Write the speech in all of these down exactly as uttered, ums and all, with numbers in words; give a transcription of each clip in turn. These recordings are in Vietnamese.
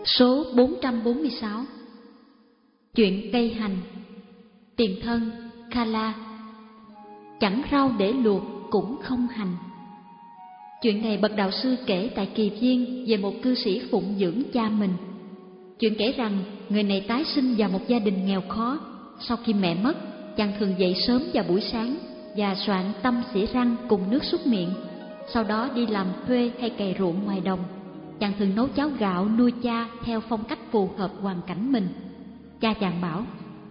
Số bốn trăm bốn mươi sáu. Chuyện cây hành. Tiền thân Kala. Chẳng rau để luộc cũng không hành. Chuyện này bậc đạo sư kể tại Kỳ Viên về một cư sĩ phụng dưỡng cha mình. Chuyện kể rằng người này tái sinh vào một gia đình nghèo khó. Sau khi mẹ mất, chàng thường dậy sớm vào buổi sáng và soạn tăm xỉa răng cùng nước súc miệng. Sau đó đi làm thuê hay cày ruộng ngoài đồng. Chàng thường nấu cháo gạo nuôi cha theo phong cách phù hợp hoàn cảnh mình. Cha chàng bảo: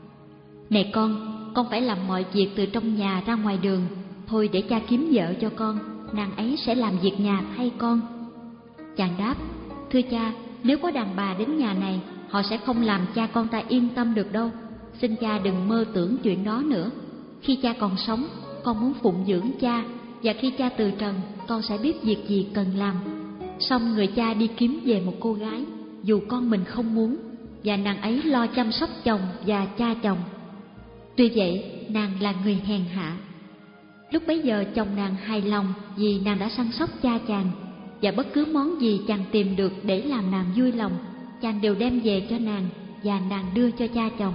"Này con, con phải làm mọi việc từ trong nhà ra ngoài đường. Thôi để cha kiếm vợ cho con, nàng ấy sẽ làm việc nhà thay con." Chàng đáp: "Thưa cha, nếu có đàn bà đến nhà này, họ sẽ không làm cha con ta yên tâm được đâu. Xin cha đừng mơ tưởng chuyện đó nữa. Khi cha còn sống, con muốn phụng dưỡng cha, và khi cha từ trần, con sẽ biết việc gì cần làm." Xong người cha đi kiếm về một cô gái, dù con mình không muốn, và nàng ấy lo chăm sóc chồng và cha chồng. Tuy vậy, nàng là người hèn hạ. Lúc bấy giờ chồng nàng hài lòng vì nàng đã săn sóc cha chàng, và bất cứ món gì chàng tìm được để làm nàng vui lòng, chàng đều đem về cho nàng và nàng đưa cho cha chồng.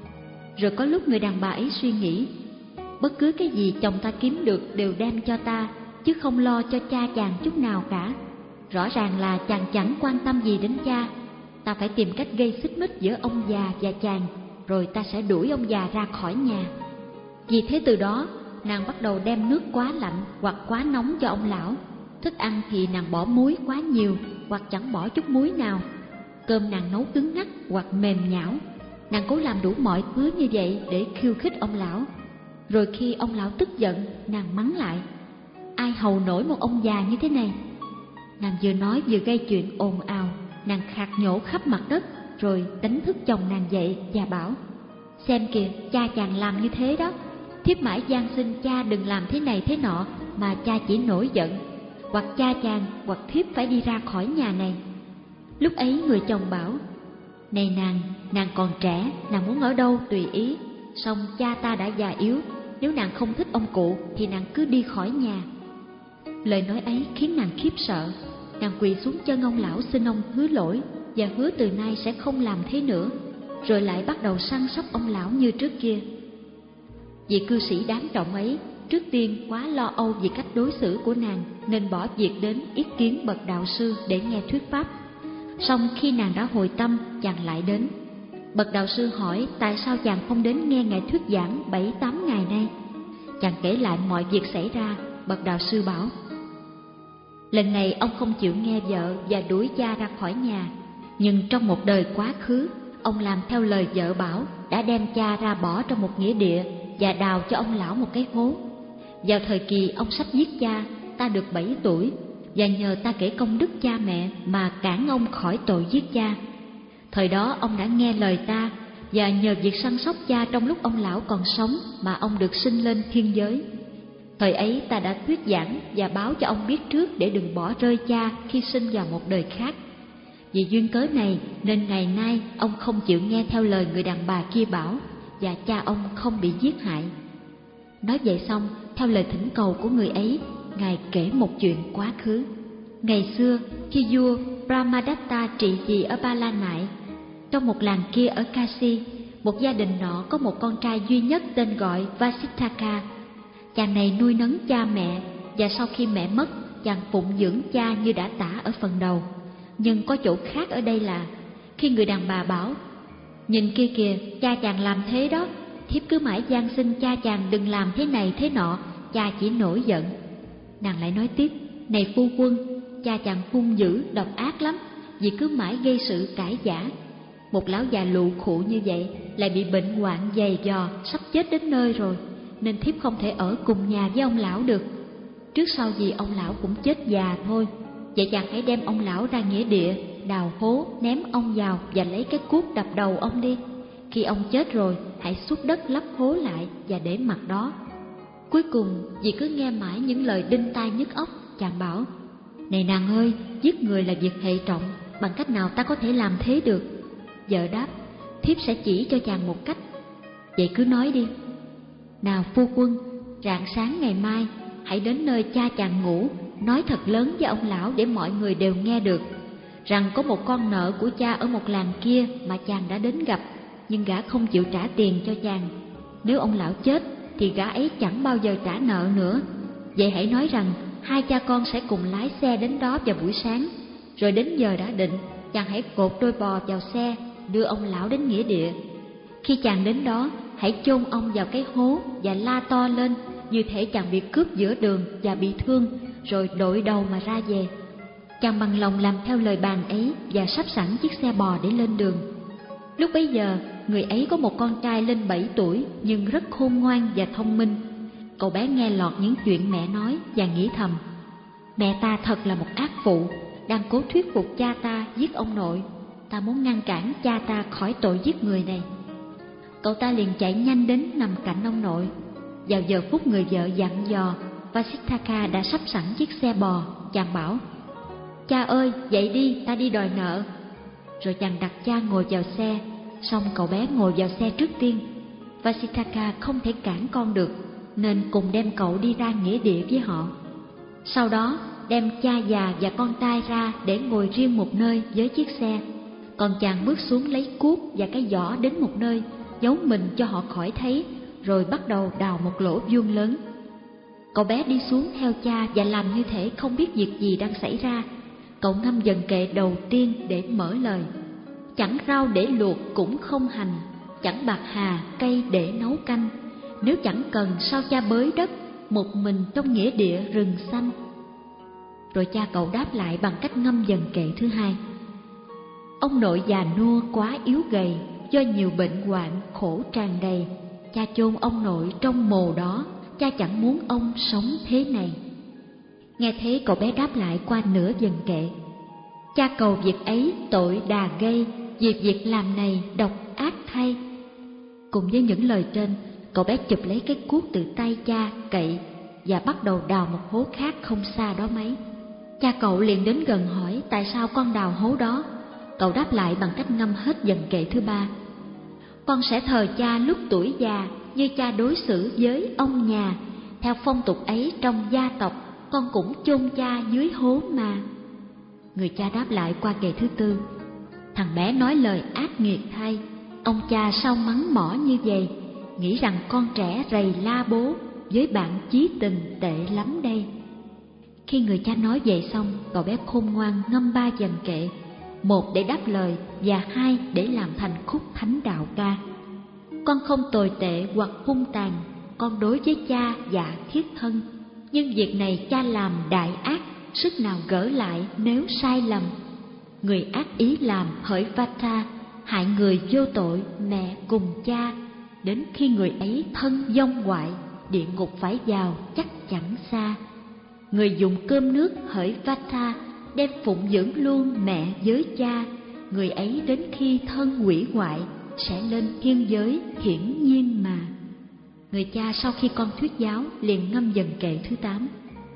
Rồi có lúc người đàn bà ấy suy nghĩ: bất cứ cái gì chồng ta kiếm được đều đem cho ta, chứ không lo cho cha chàng chút nào cả. Rõ ràng là chàng chẳng quan tâm gì đến cha. Ta phải tìm cách gây xích mích giữa ông già và chàng, rồi ta sẽ đuổi ông già ra khỏi nhà. Vì thế từ đó, nàng bắt đầu đem nước quá lạnh hoặc quá nóng cho ông lão. Thức ăn thì nàng bỏ muối quá nhiều hoặc chẳng bỏ chút muối nào. Cơm nàng nấu cứng ngắc hoặc mềm nhão. Nàng cố làm đủ mọi thứ như vậy để khiêu khích ông lão. Rồi khi ông lão tức giận, nàng mắng lại: "Ai hầu nổi một ông già như thế này?" Nàng vừa nói vừa gây chuyện ồn ào. Nàng khạc nhổ khắp mặt đất, rồi đánh thức chồng nàng dậy và bảo: "Xem kìa, cha chàng làm như thế đó. Thiếp mãi van xin cha đừng làm thế này thế nọ, mà cha chỉ nổi giận. Hoặc cha chàng hoặc thiếp phải đi ra khỏi nhà này." Lúc ấy người chồng bảo: "Này nàng, nàng còn trẻ, nàng muốn ở đâu tùy ý. Song cha ta đã già yếu, nếu nàng không thích ông cụ thì nàng cứ đi khỏi nhà." Lời nói ấy khiến nàng khiếp sợ. Nàng quỳ xuống chân ông lão xin ông hứa lỗi, và hứa từ nay sẽ không làm thế nữa. Rồi lại bắt đầu săn sóc ông lão như trước kia. Vị cư sĩ đáng trọng ấy trước tiên quá lo âu vì cách đối xử của nàng, nên bỏ việc đến ý kiến bậc đạo sư để nghe thuyết pháp. Song khi nàng đã hồi tâm, chàng lại đến. Bậc đạo sư hỏi tại sao chàng không đến nghe ngài thuyết giảng bảy tám ngày nay. Chàng kể lại mọi việc xảy ra. Bậc đạo sư bảo: "Lần này ông không chịu nghe vợ và đuổi cha ra khỏi nhà. Nhưng trong một đời quá khứ, ông làm theo lời vợ bảo, đã đem cha ra bỏ trong một nghĩa địa và đào cho ông lão một cái hố. Vào thời kỳ ông sắp giết cha, ta được bảy tuổi, và nhờ ta kể công đức cha mẹ mà cản ông khỏi tội giết cha. Thời đó ông đã nghe lời ta, và nhờ việc săn sóc cha trong lúc ông lão còn sống mà ông được sinh lên thiên giới. Thời ấy ta đã thuyết giảng và báo cho ông biết trước để đừng bỏ rơi cha khi sinh vào một đời khác. Vì duyên cớ này nên ngày nay ông không chịu nghe theo lời người đàn bà kia bảo, và cha ông không bị giết hại." Nói vậy xong, theo lời thỉnh cầu của người ấy, ngài kể một chuyện quá khứ. Ngày xưa, khi vua Brahmadatta trị vì ở Ba La Nại, trong một làng kia ở Kashi, một gia đình nọ có một con trai duy nhất tên gọi Vasitthaka. Chàng này nuôi nấng cha mẹ, và sau khi mẹ mất, chàng phụng dưỡng cha như đã tả ở phần đầu. Nhưng có chỗ khác ở đây là, khi người đàn bà bảo: "Nhìn kia kìa, cha chàng làm thế đó. Thiếp cứ mãi van xin cha chàng đừng làm thế này thế nọ, cha chỉ nổi giận." Nàng lại nói tiếp: "Này phu quân, cha chàng hung dữ, độc ác lắm, vì cứ mãi gây sự cãi vã. Một lão già lụ khụ như vậy lại bị bệnh hoạn dày dò, sắp chết đến nơi rồi, nên thiếp không thể ở cùng nhà với ông lão được. Trước sau gì ông lão cũng chết già thôi. Vậy chàng hãy đem ông lão ra nghĩa địa, đào hố, ném ông vào và lấy cái cuốc đập đầu ông đi. Khi ông chết rồi, hãy xúc đất lấp hố lại và để mặt đó." Cuối cùng, vì cứ nghe mãi những lời đinh tai nhức óc, chàng bảo: "Này nàng ơi, giết người là việc hệ trọng, bằng cách nào ta có thể làm thế được?" Vợ đáp: "Thiếp sẽ chỉ cho chàng một cách." "Vậy cứ nói đi." "Nào phu quân, rạng sáng ngày mai, hãy đến nơi cha chàng ngủ, nói thật lớn với ông lão để mọi người đều nghe được. rằng có một con nợ của cha ở một làng kia mà chàng đã đến gặp, nhưng gã không chịu trả tiền cho chàng. Nếu ông lão chết thì gã ấy chẳng bao giờ trả nợ nữa. Vậy hãy nói rằng hai cha con sẽ cùng lái xe đến đó vào buổi sáng, rồi đến giờ đã định, chàng hãy cột đôi bò vào xe đưa ông lão đến nghĩa địa. Khi chàng đến đó, hãy chôn ông vào cái hố và la to lên như thể chàng bị cướp giữa đường và bị thương, rồi đội đầu mà ra về. Chàng bằng lòng làm theo lời bàn ấy và sắp sẵn chiếc xe bò để lên đường. Lúc bấy giờ, người ấy có một con trai lên bảy tuổi nhưng rất khôn ngoan và thông minh. Cậu bé nghe lọt những chuyện mẹ nói và nghĩ thầm: mẹ ta thật là một ác phụ, đang cố thuyết phục cha ta giết ông nội. Ta muốn ngăn cản cha ta khỏi tội giết người này. Cậu ta liền chạy nhanh đến nằm cạnh ông nội. Vào giờ phút người vợ dặn dò, Vasithaka đã sắp sẵn chiếc xe bò. Chàng bảo: cha ơi, dậy đi, ta đi đòi nợ. Rồi chàng đặt cha ngồi vào xe, xong cậu bé ngồi vào xe trước tiên. Vasithaka không thể cản con được, nên cùng đem cậu đi ra nghĩa địa với họ. Sau đó đem cha già và con trai ra để ngồi riêng một nơi với chiếc xe. Còn chàng bước xuống lấy cuốc và cái giỏ đến một nơi, giấu mình cho họ khỏi thấy, rồi bắt đầu đào một lỗ vuông lớn. Cậu bé đi xuống theo cha và làm như thể không biết việc gì đang xảy ra. Cậu ngâm dần kệ đầu tiên để mở lời: chẳng rau để luộc cũng không hành, chẳng bạc hà cây để nấu canh. Nếu chẳng cần sao cha bới đất, một mình trong nghĩa địa rừng xanh. Rồi cha cậu đáp lại bằng cách ngâm dần kệ thứ hai: ông nội già nua quá yếu gầy, do nhiều bệnh hoạn khổ tràn đầy. Cha chôn ông nội trong mồ đó, cha chẳng muốn ông sống thế này. Nghe thế cậu bé đáp lại qua nửa dần kệ: cha cầu việc ấy tội đà gây, vì việc làm này độc ác thay. Cùng với những lời trên, cậu bé chụp lấy cái cuốc từ tay cha cậy và bắt đầu đào một hố khác không xa đó mấy. Cha cậu liền đến gần hỏi tại sao con đào hố đó. Cậu đáp lại bằng cách ngâm hết dần kệ thứ ba: con sẽ thờ cha lúc tuổi già như cha đối xử với ông nhà. Theo phong tục ấy trong gia tộc, con cũng chôn cha dưới hố mà. Người cha đáp lại qua kệ thứ tư: thằng bé nói lời ác nghiệt thay, ông cha sao mắng mỏ như vậy, nghĩ rằng con trẻ rầy la bố, với bạn chí tình tệ lắm đây. Khi người cha nói vậy xong, cậu bé khôn ngoan ngâm ba dần kệ, một để đáp lời và hai để làm thành khúc thánh đạo ca. Con không tồi tệ hoặc hung tàn, con đối với cha dạ thiết thân, nhưng việc này cha làm đại ác, sức nào gỡ lại nếu sai lầm. Người ác ý làm hỡi Vata, hại người vô tội mẹ cùng cha, đến khi người ấy thân vong hoại, địa ngục phải vào chắc chẳng xa. Người dùng cơm nước hỡi Vata, đem phụng dưỡng luôn mẹ với cha, người ấy đến khi thân hủy hoại sẽ lên thiên giới hiển nhiên mà. Người cha sau khi con thuyết giáo liền ngâm dần kệ thứ tám: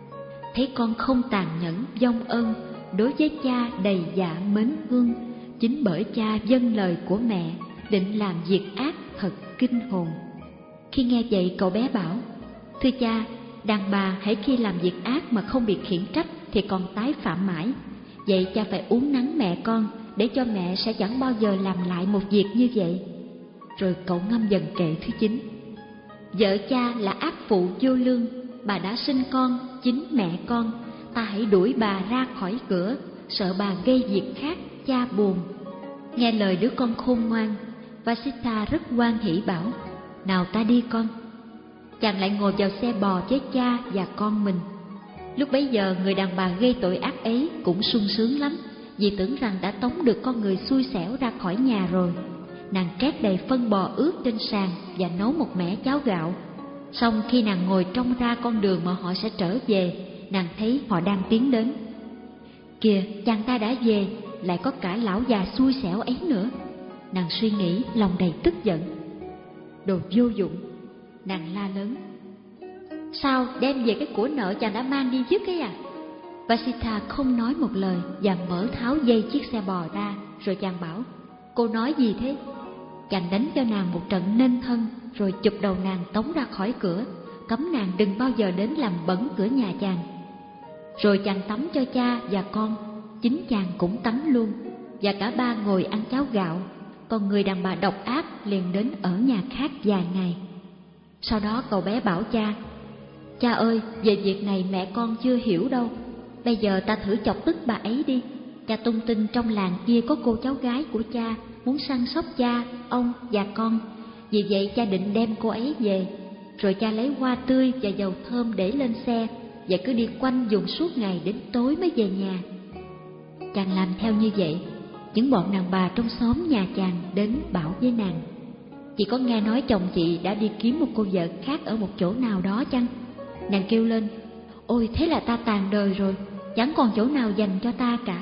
thấy con không tàn nhẫn vong ân, đối với cha đầy dạ mến thương, chính bởi cha vâng lời của mẹ, định làm việc ác thật kinh hồn. Khi nghe vậy cậu bé bảo: thưa cha, đàn bà hễ khi làm việc ác mà không bị khiển trách thì còn tái phạm mãi. Vậy cha phải uốn nắn mẹ con, để cho mẹ sẽ chẳng bao giờ làm lại một việc như vậy. Rồi cậu ngâm dần kệ thứ chín: vợ cha là ác phụ vô lương, bà đã sinh con, chính mẹ con, ta hãy đuổi bà ra khỏi cửa, sợ bà gây việc khác, cha buồn. Nghe lời đứa con khôn ngoan, Vasitha rất hoan hỉ bảo: nào ta đi con. Chàng lại ngồi vào xe bò với cha và con mình. Lúc bấy giờ người đàn bà gây tội ác ấy cũng sung sướng lắm, vì tưởng rằng đã tống được con người xui xẻo ra khỏi nhà rồi. Nàng trét đầy phân bò ướt trên sàn và nấu một mẻ cháo gạo. Xong khi nàng ngồi trông ra con đường mà họ sẽ trở về, nàng thấy họ đang tiến đến. Kìa, chàng ta đã về, lại có cả lão già xui xẻo ấy nữa. Nàng suy nghĩ, lòng đầy tức giận. Đồ vô dụng, nàng la lớn: sao đem về cái của nợ chàng đã mang đi dứt ấy à? Vasitha không nói một lời và mở tháo dây chiếc xe bò ra. Rồi chàng bảo: cô nói gì thế? Chàng đánh cho nàng một trận nên thân, rồi chụp đầu nàng tống ra khỏi cửa, cấm nàng đừng bao giờ đến làm bẩn cửa nhà chàng. Rồi chàng tắm cho cha và con, chính chàng cũng tắm luôn, và cả ba ngồi ăn cháo gạo, còn người đàn bà độc ác liền đến ở nhà khác vài ngày. Sau đó cậu bé bảo cha: cha ơi, về việc này mẹ con chưa hiểu đâu, bây giờ ta thử chọc tức bà ấy đi. Cha tung tin trong làng kia có cô cháu gái của cha muốn săn sóc cha, ông và con, vì vậy cha định đem cô ấy về, rồi cha lấy hoa tươi và dầu thơm để lên xe và cứ đi quanh vùng suốt ngày đến tối mới về nhà. Chàng làm theo như vậy. Những bọn đàn bà trong xóm nhà chàng đến bảo với nàng: chị có nghe nói chồng chị đã đi kiếm một cô vợ khác ở một chỗ nào đó chăng? Nàng kêu lên: ôi, thế là ta tàn đời rồi, chẳng còn chỗ nào dành cho ta cả.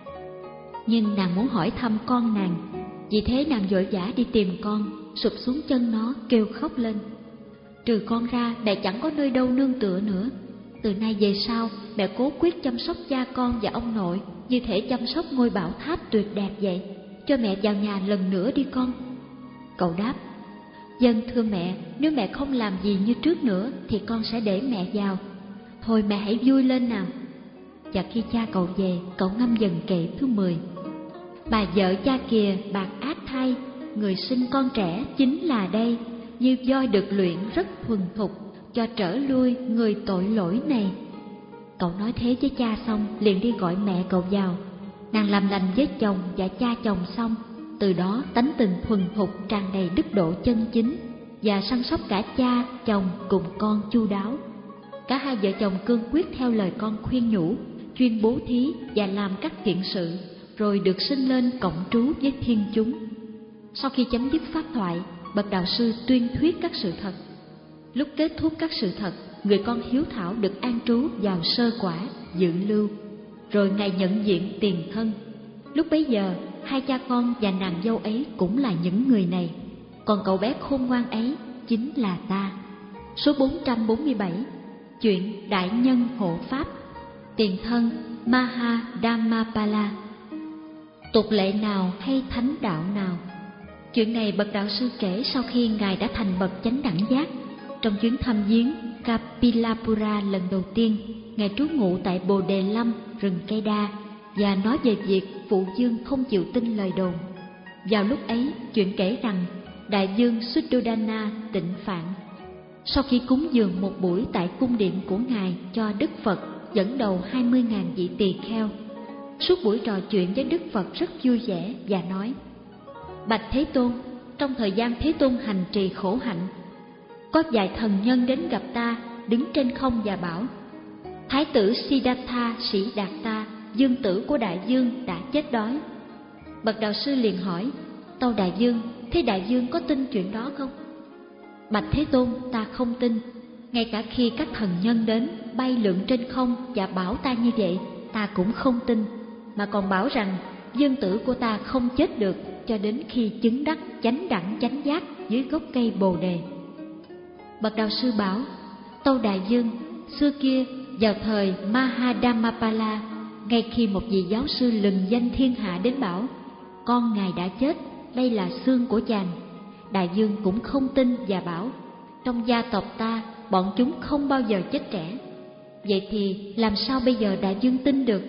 Nhưng nàng muốn hỏi thăm con nàng, vì thế nàng vội vã đi tìm con, sụp xuống chân nó kêu khóc lên: trừ con ra mẹ chẳng có nơi đâu nương tựa nữa. Từ nay về sau mẹ cố quyết chăm sóc cha con và ông nội như thể chăm sóc ngôi bảo tháp tuyệt đẹp vậy. Cho mẹ vào nhà lần nữa đi con. Cậu đáp: vâng thưa mẹ, nếu mẹ không làm gì như trước nữa thì con sẽ để mẹ vào. Thôi mẹ hãy vui lên nào. Và khi cha cậu về, cậu ngâm dần kệ thứ mười. Bà vợ cha kìa bạc ác thay, người sinh con trẻ chính là đây, như voi được luyện rất thuần thục, cho trở lui người tội lỗi này. Cậu nói thế với cha xong liền đi gọi mẹ cậu vào. Nàng làm lành với chồng và cha chồng xong, từ đó tánh tình thuần thục tràn đầy đức độ chân chính, và săn sóc cả cha chồng cùng con chu đáo. Cả hai vợ chồng cương quyết theo lời con khuyên nhủ, chuyên bố thí và làm các thiện sự, rồi được sinh lên cộng trú với thiên chúng. Sau khi chấm dứt pháp thoại, bậc đạo sư tuyên thuyết các sự thật. Lúc kết thúc các sự thật, người con hiếu thảo được an trú vào sơ quả dự lưu, rồi ngày nhận diện tiền thân. Lúc bấy giờ, hai cha con và nàng dâu ấy cũng là những người này, còn cậu bé khôn ngoan ấy chính là ta. Số bốn trăm bốn mươi bảy. Chuyện Đại Nhân Hộ Pháp. Tiền thân Maha Dhammapala. Tục lệ nào hay thánh đạo nào? Chuyện này bậc đạo sư kể sau khi ngài đã thành bậc chánh đẳng giác. Trong chuyến thăm viếng Kapilapura lần đầu tiên, ngài trú ngụ tại Bồ Đề Lâm, rừng cây đa, và nói về việc phụ vương không chịu tin lời đồn. Vào lúc ấy, chuyện kể rằng đại vương Suddhodana tịnh phạn. Sau khi cúng dường một buổi tại cung điện của ngài cho Đức Phật dẫn đầu hai mươi nghìn vị tỳ kheo, suốt buổi trò chuyện với Đức Phật rất vui vẻ và nói: bạch Thế Tôn, trong thời gian Thế Tôn hành trì khổ hạnh, có vài thần nhân đến gặp ta, đứng trên không và bảo: Thái tử Siddhartha Sĩ Đạt Ta, dương tử của đại vương đã chết đói. Bậc đạo sư liền hỏi: tâu đại vương, thế đại vương có tin chuyện đó không? Bạch Thế Tôn, ta không tin. Ngay cả khi các thần nhân đến bay lượn trên không và bảo ta như vậy, ta cũng không tin, mà còn bảo rằng dương tử của ta không chết được cho đến khi chứng đắc chánh đẳng chánh giác dưới gốc cây bồ đề. Bậc đạo sư bảo: tâu đại vương, xưa kia vào thời Maha Dhammapala, ngay khi một vị giáo sư lừng danh thiên hạ đến bảo: con ngài đã chết, đây là xương của chàng, đại vương cũng không tin và bảo: trong gia tộc ta, bọn chúng không bao giờ chết trẻ. Vậy thì làm sao bây giờ đại vương tin được?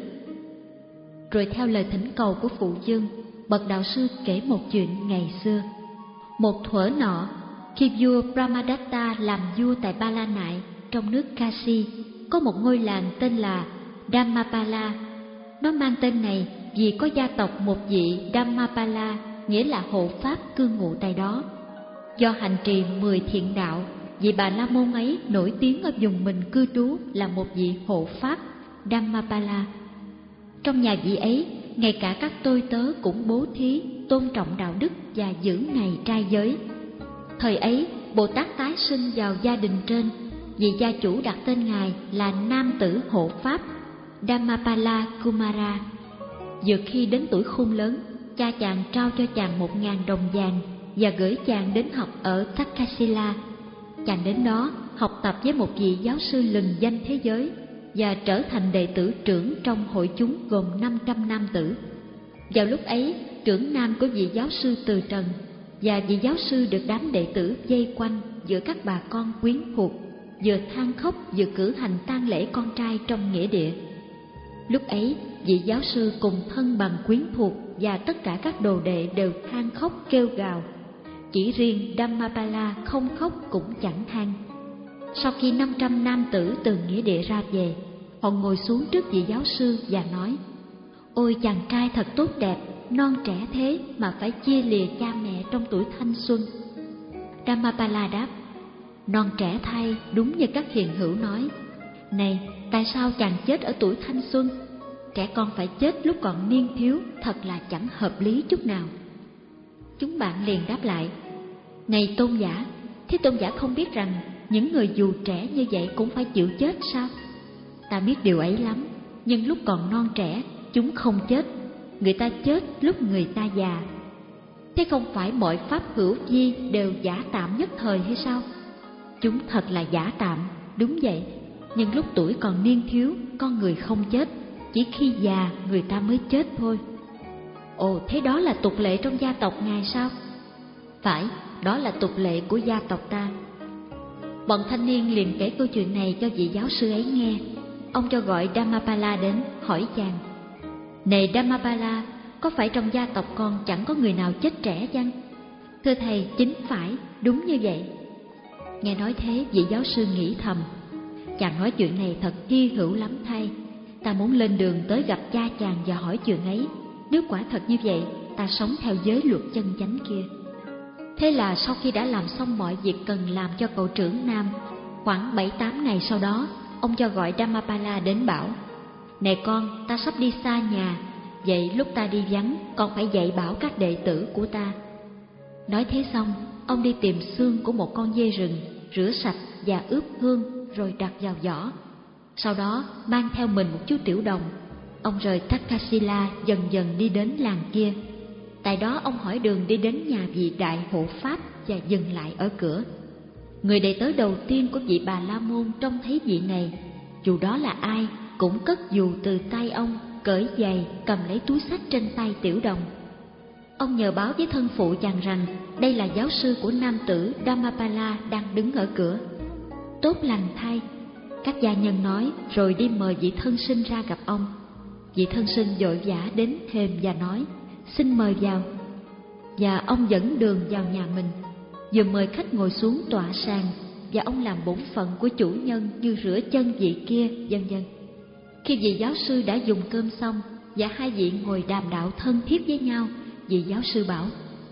Rồi theo lời thỉnh cầu của phụ vương, bậc đạo sư kể một chuyện ngày xưa. Một thuở nọ, khi vua Brahmadatta làm vua tại Ba La Nại trong nước Kashi, có một ngôi làng tên là Dhammapala. Nó mang tên này vì có gia tộc một vị Dhammapala, nghĩa là hộ pháp cư ngụ tại đó. Do hành trì mười thiện đạo, vị Bà La Môn ấy nổi tiếng ở vùng mình cư trú là một vị hộ pháp Dhammapala. Trong nhà vị ấy, ngay cả các tôi tớ cũng bố thí, tôn trọng đạo đức và giữ ngày trai giới. Thời ấy, Bồ Tát tái sinh vào gia đình trên, vị gia chủ đặt tên ngài là nam tử hộ pháp Dhammapala Kumara. Vừa khi đến tuổi khôn lớn, cha chàng trao cho chàng một ngàn đồng vàng và gửi chàng đến học ở Takasila. Chàng đến đó học tập với một vị giáo sư lừng danh thế giới và trở thành đệ tử trưởng trong hội chúng gồm năm trăm nam tử. Vào lúc ấy, trưởng nam của vị giáo sư từ trần, và vị giáo sư được đám đệ tử vây quanh giữa các bà con quyến thuộc, vừa than khóc vừa cử hành tang lễ con trai trong nghĩa địa. Lúc ấy, vị giáo sư cùng thân bằng quyến thuộc và tất cả các đồ đệ đều than khóc kêu gào. Chỉ riêng Dhammapala không khóc cũng chẳng than. Sau khi năm trăm nam tử từ nghĩa địa ra về, họ ngồi xuống trước vị giáo sư và nói: Ôi chàng trai thật tốt đẹp, non trẻ thế mà phải chia lìa cha mẹ trong tuổi thanh xuân. Dhammapala đáp: Non trẻ thay, đúng như các hiền hữu nói. Này, tại sao chàng chết ở tuổi thanh xuân? Trẻ con phải chết lúc còn niên thiếu, thật là chẳng hợp lý chút nào. Chúng bạn liền đáp lại: Này tôn giả, thế tôn giả không biết rằng những người dù trẻ như vậy cũng phải chịu chết sao? Ta biết điều ấy lắm, nhưng lúc còn non trẻ chúng không chết, người ta chết lúc người ta già. Thế không phải mọi pháp hữu vi đều giả tạm nhất thời hay sao? Chúng thật là giả tạm, đúng vậy, nhưng lúc tuổi còn niên thiếu con người không chết, chỉ khi già người ta mới chết thôi. Ồ, thế đó là tục lệ trong gia tộc ngài sao? Phải, đó là tục lệ của gia tộc ta. Bọn thanh niên liền kể câu chuyện này cho vị giáo sư ấy nghe. Ông cho gọi Dhammapala đến, hỏi chàng: Này Dhammapala, có phải trong gia tộc con chẳng có người nào chết trẻ chăng? Thưa thầy, chính phải, đúng như vậy. Nghe nói thế, vị giáo sư nghĩ thầm: Chàng nói chuyện này thật hy hữu lắm thay. Ta muốn lên đường tới gặp cha chàng và hỏi chuyện ấy. Nếu quả thật như vậy, ta sống theo giới luật chân chánh kia. Thế là sau khi đã làm xong mọi việc cần làm cho cậu trưởng nam, khoảng bảy tám ngày sau đó, ông cho gọi Dhammapala đến bảo: Này con, ta sắp đi xa nhà, vậy lúc ta đi vắng, con phải dạy bảo các đệ tử của ta. Nói thế xong, ông đi tìm xương của một con dê rừng, rửa sạch và ướp hương rồi đặt vào giỏ. Sau đó mang theo mình một chú tiểu đồng. Ông rời Takasila dần dần đi đến làng kia. Tại đó ông hỏi đường đi đến nhà vị đại hộ pháp và dừng lại ở cửa. Người đệ tớ đầu tiên của vị Bà La Môn trông thấy vị này, dù đó là ai, cũng cất dù từ tay ông, cởi giày, cầm lấy túi xách trên tay tiểu đồng. Ông nhờ báo với thân phụ chàng rằng đây là giáo sư của nam tử Dhammapala đang đứng ở cửa. Tốt lành thay, các gia nhân nói, rồi đi mời vị thân sinh ra gặp ông. Vị thân sinh vội vã đến thềm và nói: Xin mời vào. Và ông dẫn đường vào nhà mình, vừa mời khách ngồi xuống tọa sàn, và ông làm bổn phận của chủ nhân như rửa chân vị kia, vân vân. Khi vị giáo sư đã dùng cơm xong và hai vị ngồi đàm đạo thân thiết với nhau, vị giáo sư bảo: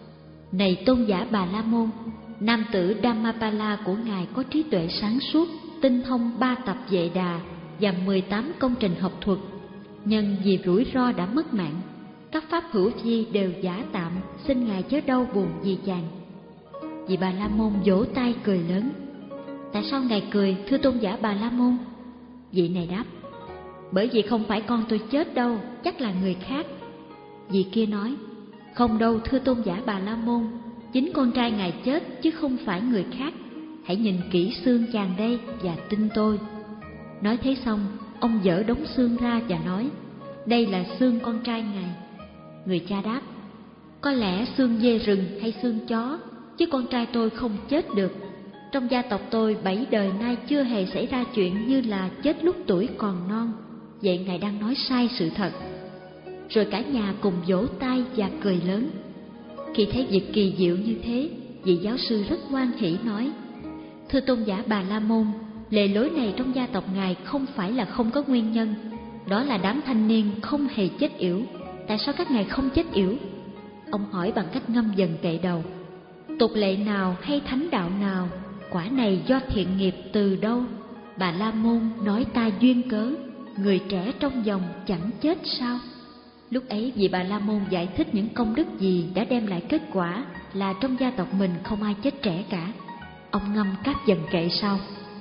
Này tôn giả Bà La Môn, nam tử Dhammapala của ngài có trí tuệ sáng suốt, tinh thông ba tập Vệ Đà và mười tám công trình học thuật, nhưng vì rủi ro đã mất mạng. Các pháp hữu vi đều giả tạm, xin ngài chớ đau buồn vì chàng. Vị Bà La Môn vỗ tay cười lớn: Tại sao ngài cười, thưa tôn giả Bà La Môn? Vị này đáp: Bởi vì không phải con tôi chết đâu, chắc là người khác. Vị kia nói: Không đâu thưa tôn giả Bà La Môn, chính con trai ngài chết chứ không phải người khác. Hãy nhìn kỹ xương chàng đây và tin tôi. Nói thế xong, ông dỡ đống xương ra và nói: Đây là xương con trai ngài. Người cha đáp: Có lẽ xương dê rừng hay xương chó, chứ con trai tôi không chết được. Trong gia tộc tôi bảy đời nay chưa hề xảy ra chuyện như là chết lúc tuổi còn non. Vậy ngài đang nói sai sự thật. Rồi cả nhà cùng vỗ tay và cười lớn. Khi thấy việc kỳ diệu như thế, vị giáo sư rất hoan hỉ nói: Thưa tôn giả Bà La Môn, lề lối này trong gia tộc ngài không phải là không có nguyên nhân. Đó là đám thanh niên không hề chết yểu. Tại sao các ngài không chết yểu? Ông hỏi bằng cách ngâm dần kệ đầu: Tục lệ nào hay thánh đạo nào? Quả này do thiện nghiệp từ đâu? Bà La Môn nói ta duyên cớ, người trẻ trong dòng chẳng chết sao? Lúc ấy vị Bà La Môn giải thích những công đức gì đã đem lại kết quả là trong gia tộc mình không ai chết trẻ cả. Ông ngâm các dần kệ sau: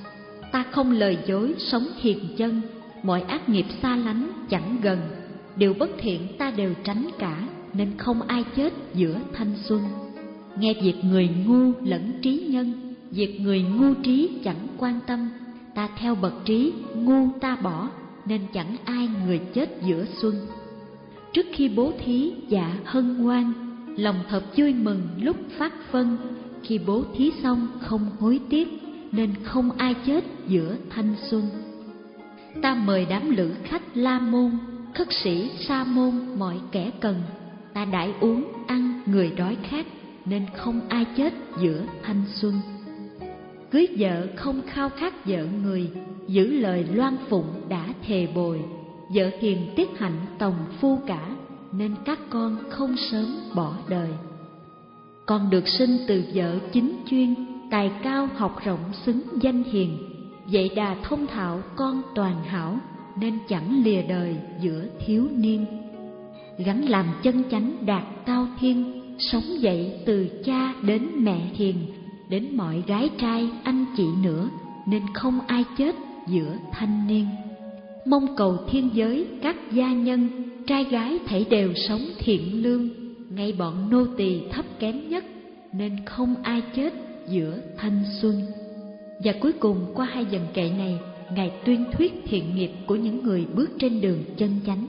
Ta không lời dối, sống hiền chân, mọi ác nghiệp xa lánh chẳng gần, điều bất thiện ta đều tránh cả, nên không ai chết giữa thanh xuân. Nghe việc người ngu lẫn trí nhân, việc người ngu trí chẳng quan tâm, ta theo bậc trí, ngu ta bỏ, nên chẳng ai người chết giữa xuân. Trước khi bố thí dạ hân hoan, lòng thật vui mừng lúc phát phân, khi bố thí xong không hối tiếc, nên không ai chết giữa thanh xuân. ta mời đám lữ khách La Môn, khất sĩ Sa Môn mọi kẻ cần, ta đãi uống ăn người đói khát, nên không ai chết giữa thanh xuân. Cưới vợ không khao khát vợ người, giữ lời loan phụng đã thề bồi, vợ hiền tiết hạnh tòng phu cả, nên các con không sớm bỏ đời. Con được sinh từ vợ chính chuyên, tài cao học rộng xứng danh hiền, vậy đà thông thạo con toàn hảo, nên chẳng lìa đời giữa thiếu niên. Gắn làm chân chánh đạt cao thiên, sống dậy từ cha đến mẹ hiền, đến mọi gái trai anh chị nữa, nên không ai chết giữa thanh niên. Mong cầu thiên giới các gia nhân, trai gái thảy đều sống thiện lương, ngay bọn nô tỳ thấp kém nhất, nên không ai chết giữa thanh xuân. Và cuối cùng qua hai dần kệ này, Ngài tuyên thuyết thiện nghiệp của những người bước trên đường chân chánh.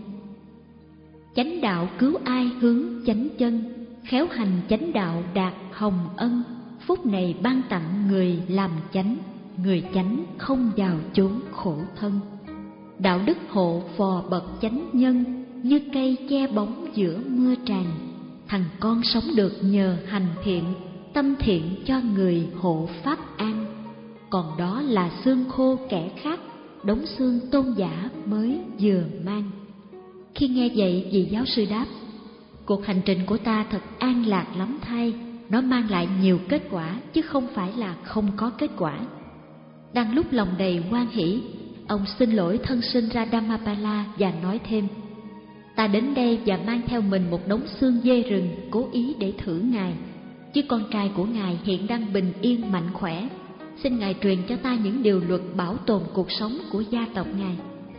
Chánh đạo cứu ai hướng chánh chân, khéo hành chánh đạo đạt hồng ân, phúc này ban tặng người làm chánh, người chánh không vào chốn khổ thân. Đạo đức hộ phò bậc chánh nhân, như cây che bóng giữa mưa tràn, thằng con sống được nhờ hành thiện, tâm thiện cho người hộ pháp an. Còn đó là xương khô kẻ khác, đống xương tôn giả mới vừa mang. Khi nghe vậy, vị giáo sư đáp: cuộc hành trình của ta thật an lạc lắm thay, nó mang lại nhiều kết quả chứ không phải là không có kết quả. Đang lúc lòng đầy hoan hỷ, ông xin lỗi thân sinh ra Dhammapala và nói thêm: ta đến đây và mang theo mình một đống xương dê rừng, cố ý để thử Ngài, chứ con trai của Ngài hiện đang bình yên mạnh khỏe. Xin Ngài truyền cho ta những điều luật bảo tồn cuộc sống của gia tộc Ngài.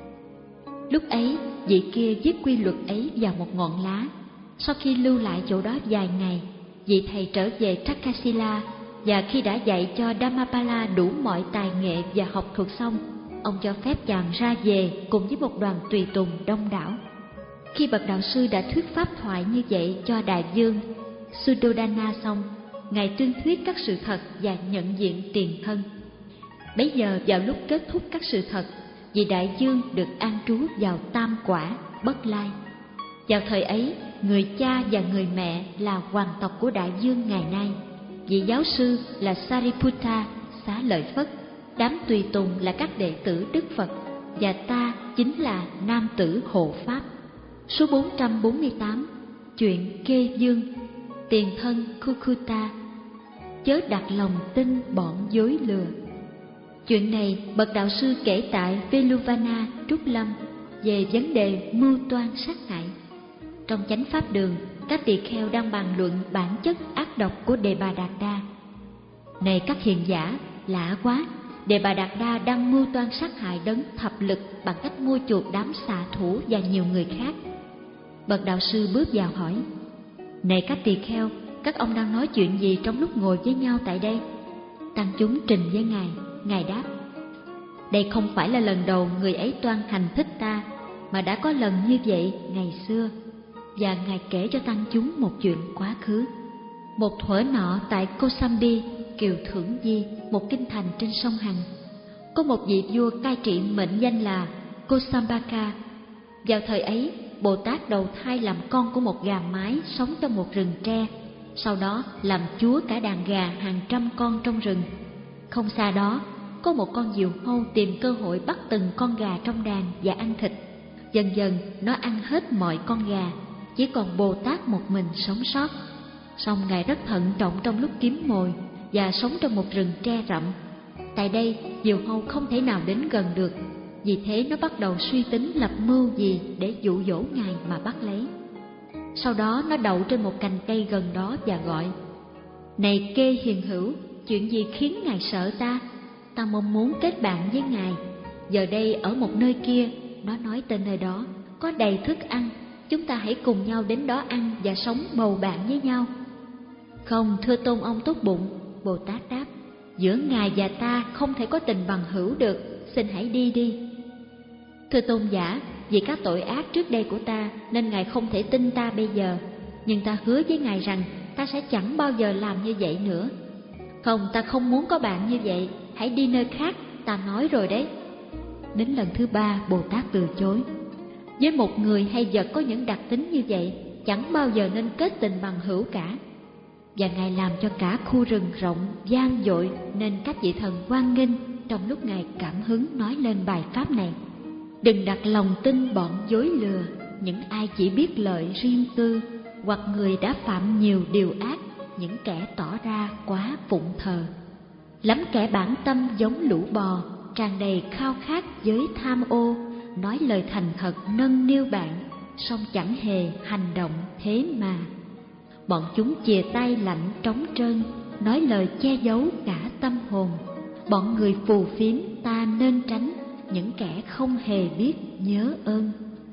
Lúc ấy, vị kia viết quy luật ấy vào một ngọn lá. Sau khi lưu lại chỗ đó vài ngày, vị thầy trở về Takasila, và khi đã dạy cho Dhammapala đủ mọi tài nghệ và học thuật xong, ông cho phép chàng ra về cùng với một đoàn tùy tùng đông đảo. Khi bậc đạo sư đã thuyết pháp thoại như vậy cho đại vương Suddhodana xong, Ngài tuyên thuyết các sự thật và nhận diện tiền thân. Bấy giờ vào lúc kết thúc các sự thật, vị đại vương được an trú vào tam quả Bất Lai. Vào thời ấy, người cha và người mẹ là hoàng tộc của đại vương ngày nay, vị giáo sư là Sariputta Xá Lợi Phất, đám tùy tùng là các đệ tử Đức Phật, và ta chính là nam tử hộ pháp. Số bốn trăm bốn mươi tám, chuyện Kê Dương, tiền thân Kukkuta, chớ đặt lòng tin bọn dối lừa. Chuyện này bậc đạo sư kể tại Veluvana Trúc Lâm về vấn đề mưu toan sát hại. Trong chánh pháp đường, các tỳ kheo đang bàn luận bản chất ác độc của Đề Bà Đạt Đa. Này các hiền giả, lạ quá, Đề Bà Đạt Đa đang mưu toan sát hại đấng thập lực bằng cách mua chuộc đám xạ thủ và nhiều người khác. Bậc đạo sư bước vào hỏi: này các tỳ kheo, các ông đang nói chuyện gì trong lúc ngồi với nhau tại đây? Tăng chúng trình với Ngài. Ngài đáp: đây không phải là lần đầu người ấy toan hành thích ta, mà đã có lần như vậy ngày xưa. Và Ngài kể cho tăng chúng một chuyện quá khứ. Một thuở nọ tại Kosambi, Kiều Thưởng Di, một kinh thành trên sông Hằng, có một vị vua cai trị mệnh danh là Kosambaka. Vào thời ấy, Bồ Tát đầu thai làm con của một gà mái sống trong một rừng tre, sau đó làm chúa cả đàn gà hàng trăm con trong rừng. Không xa đó, có một con diều hâu tìm cơ hội bắt từng con gà trong đàn và ăn thịt. Dần dần nó ăn hết mọi con gà, chỉ còn Bồ Tát một mình sống sót. Song Ngài rất thận trọng trong lúc kiếm mồi và sống trong một rừng tre rậm. Tại đây, diều hâu không thể nào đến gần được, vì thế nó bắt đầu suy tính lập mưu gì để dụ dỗ Ngài mà bắt lấy. Sau đó nó đậu trên một cành cây gần đó và gọi: này Kê hiền hữu, chuyện gì khiến Ngài sợ ta? Ta mong muốn kết bạn với Ngài. Giờ đây ở một nơi kia, nó nói tên nơi đó, có đầy thức ăn. Chúng ta hãy cùng nhau đến đó ăn và sống bầu bạn với nhau. Không, thưa tôn ông tốt bụng, Bồ Tát đáp, giữa Ngài và ta không thể có tình bằng hữu được, xin hãy đi đi. Thưa tôn giả, vì các tội ác trước đây của ta nên Ngài không thể tin ta bây giờ, nhưng ta hứa với Ngài rằng ta sẽ chẳng bao giờ làm như vậy nữa. Không, ta không muốn có bạn như vậy, hãy đi nơi khác, ta nói rồi đấy. Đến lần thứ ba, Bồ Tát từ chối. Với một người hay vật có những đặc tính như vậy, chẳng bao giờ nên kết tình bằng hữu cả. Và Ngài làm cho cả khu rừng rộng, vang dội, nên các vị thần hoan nghênh trong lúc Ngài cảm hứng nói lên bài pháp này. Đừng đặt lòng tin bọn dối lừa, những ai chỉ biết lợi riêng tư, hoặc người đã phạm nhiều điều ác, những kẻ tỏ ra quá phụng thờ. Lắm kẻ bản tâm giống lũ bò, tràn đầy khao khát với tham ô, nói lời thành thật nâng niu bạn, song chẳng hề hành động thế mà. Bọn chúng chìa tay lạnh trống trơn, nói lời che giấu cả tâm hồn. Bọn người phù phiếm ta nên tránh, những kẻ không hề biết nhớ ơn.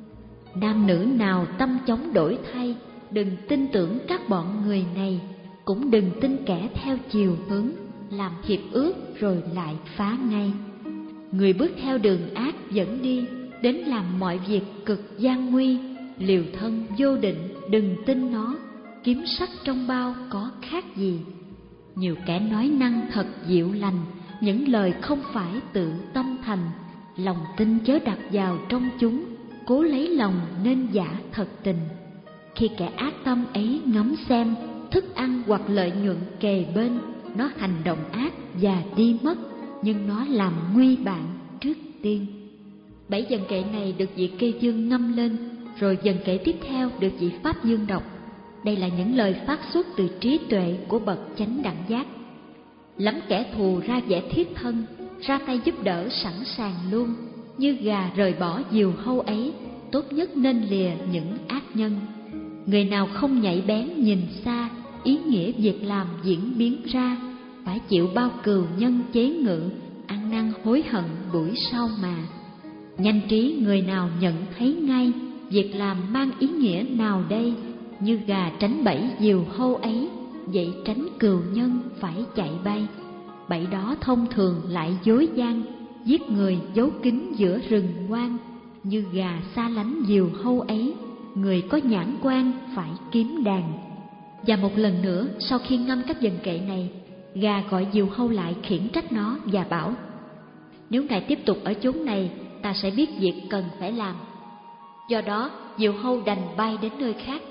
Nam nữ nào tâm chống đổi thay, đừng tin tưởng các bọn người này, cũng đừng tin kẻ theo chiều hướng, làm hiệp ước rồi lại phá ngay. Người bước theo đường ác dẫn đi, đến làm mọi việc cực gian nguy, liều thân vô định, đừng tin nó, kiếm sắc trong bao có khác gì. Nhiều kẻ nói năng thật dịu lành, những lời không phải tự tâm thành, lòng tin chớ đặt vào trong chúng, cố lấy lòng nên giả thật tình. Khi kẻ ác tâm ấy ngắm xem, thức ăn hoặc lợi nhuận kề bên, nó hành động ác và đi mất, nhưng nó làm nguy bạn trước tiên. Bảy dần kệ này được vị Kê Dương ngâm lên, rồi dần kệ tiếp theo được vị Pháp Dương đọc. Đây là những lời phát xuất từ trí tuệ của bậc chánh đẳng giác. Lắm kẻ thù ra vẻ thiết thân, ra tay giúp đỡ sẵn sàng luôn, như gà rời bỏ diều hâu ấy, tốt nhất nên lìa những ác nhân. Người nào không nhạy bén nhìn xa, ý nghĩa việc làm diễn biến ra, phải chịu bao cừu nhân chế ngự, ăn năn hối hận buổi sau mà. Nhanh trí người nào nhận thấy ngay, việc làm mang ý nghĩa nào đây, như gà tránh bẫy diều hâu ấy, vậy tránh cừu nhân phải chạy bay. Bẫy đó thông thường lại dối gian, giết người giấu kín giữa rừng hoang, như gà xa lánh diều hâu ấy, người có nhãn quan phải kiếm đàn. Và một lần nữa, sau khi ngâm các dần kệ này, gà gọi diều hâu lại khiển trách nó và bảo: nếu ngài tiếp tục ở chốn này, ta sẽ biết việc cần phải làm. Do đó, diều hâu đành bay đến nơi khác.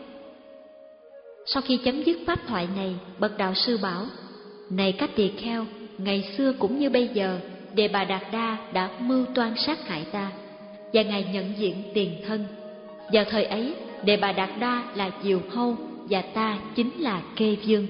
Sau khi chấm dứt pháp thoại này, bậc đạo sư bảo: này các tỳ kheo, ngày xưa cũng như bây giờ, Đề Bà Đạt Đa đã mưu toan sát hại ta, và ngài nhận diện tiền thân. Vào thời ấy, Đề Bà Đạt Đa là diều hâu, và ta chính là Kê Dương.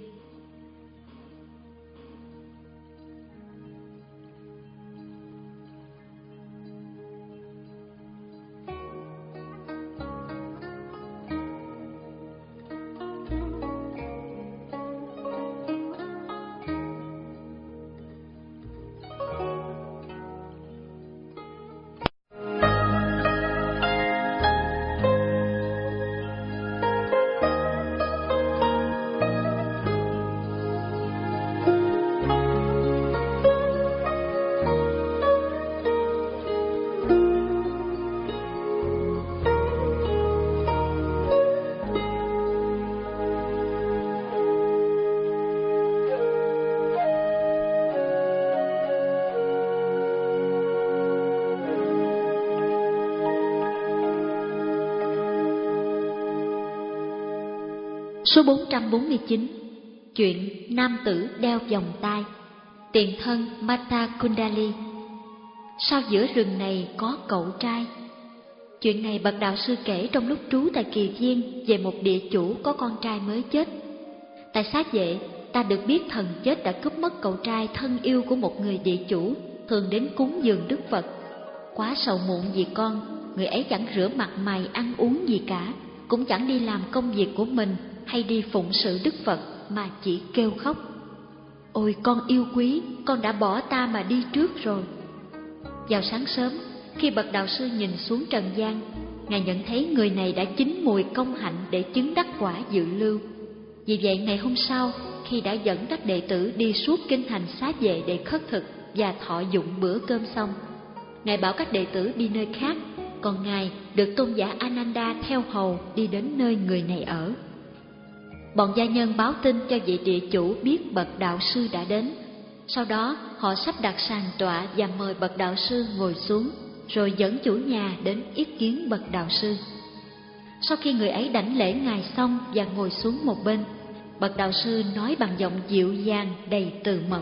Số bốn trăm bốn mươi chín. Chuyện nam tử đeo vòng tay. Tiền thân Mata Kundali. Sao giữa rừng này có cậu trai? Chuyện này bậc đạo sư kể trong lúc trú tại Kỳ Viên về một địa chủ có con trai mới chết. Tại Xá Vệ, ta được biết thần chết đã cướp mất cậu trai thân yêu của một người địa chủ thường đến cúng dường Đức Phật. Quá sầu muộn vì con, người ấy chẳng rửa mặt mày ăn uống gì cả, cũng chẳng đi làm công việc của mình hay đi phụng sự Đức Phật, mà chỉ kêu khóc: ôi con yêu quý, con đã bỏ ta mà đi trước rồi. Vào sáng sớm, khi bậc đạo sư nhìn xuống trần gian, ngài nhận thấy người này đã chín mùi công hạnh để chứng đắc quả dự lưu. Vì vậy ngày hôm sau, khi đã dẫn các đệ tử đi suốt kinh thành Xá Vệ để khất thực và thọ dụng bữa cơm xong, ngài bảo các đệ tử đi nơi khác, còn ngài được tôn giả Ananda theo hầu đi đến nơi người này ở. Bọn gia nhân báo tin cho vị địa chủ biết bậc đạo sư đã đến. Sau đó họ sắp đặt sàn tọa và mời bậc đạo sư ngồi xuống, rồi dẫn chủ nhà đến yết kiến bậc đạo sư. Sau khi người ấy đảnh lễ ngài xong và ngồi xuống một bên, bậc đạo sư nói bằng giọng dịu dàng đầy từ mẫn: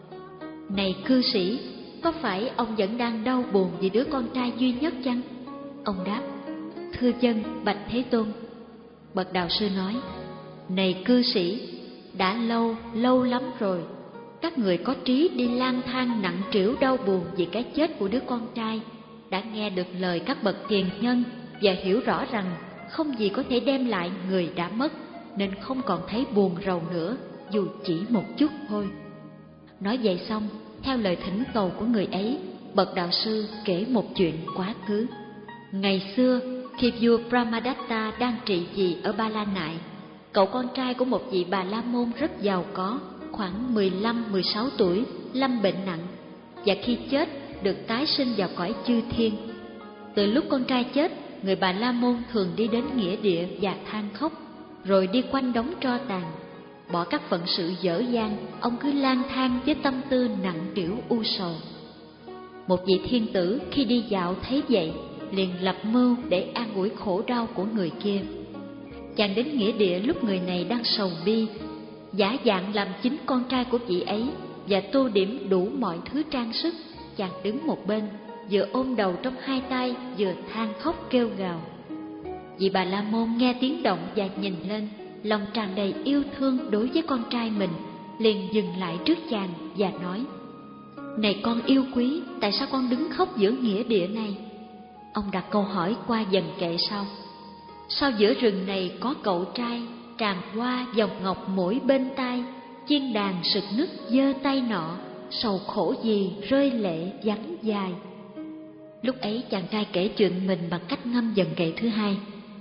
"Này cư sĩ, có phải ông vẫn đang đau buồn vì đứa con trai duy nhất chăng?" Ông đáp: "Thưa dân, bạch Thế Tôn." Bậc đạo sư nói: "Này cư sĩ, đã lâu, lâu lắm rồi, các người có trí đi lang thang nặng trĩu đau buồn vì cái chết của đứa con trai, đã nghe được lời các bậc tiền nhân và hiểu rõ rằng không gì có thể đem lại người đã mất, nên không còn thấy buồn rầu nữa, dù chỉ một chút thôi." Nói vậy xong, theo lời thỉnh cầu của người ấy, bậc đạo sư kể một chuyện quá khứ. Ngày xưa, khi vua Brahmadatta đang trị vì ở Ba La Nại, cậu con trai của một vị Bà La Môn rất giàu có, khoảng mười lăm mười sáu tuổi, lâm bệnh nặng, và khi chết được tái sinh vào cõi chư thiên. Từ lúc con trai chết, người Bà La Môn thường đi đến nghĩa địa và than khóc, rồi đi quanh đống tro tàn. Bỏ các phận sự dở dang, ông cứ lang thang với tâm tư nặng trĩu u sầu. Một vị thiên tử khi đi dạo thấy vậy, liền lập mưu để an ủi khổ đau của người kia. Chàng đến nghĩa địa lúc người này đang sầu bi, giả dạng làm chính con trai của vị ấy và tô điểm đủ mọi thứ trang sức. Chàng đứng một bên, vừa ôm đầu trong hai tay, vừa than khóc kêu gào. Vị Bà La Môn nghe tiếng động và nhìn lên, lòng tràn đầy yêu thương đối với con trai mình, liền dừng lại trước chàng và nói: "Này con yêu quý, tại sao con đứng khóc giữa nghĩa địa này?" Ông đặt câu hỏi qua dần kệ sau: "Sao giữa rừng này có cậu trai, tràng hoa dòng ngọc mỗi bên tai, chiên đàn sực nức giơ tay nọ, sầu khổ gì rơi lệ vắng dài." Lúc ấy chàng trai kể chuyện mình bằng cách ngâm dần kệ thứ hai: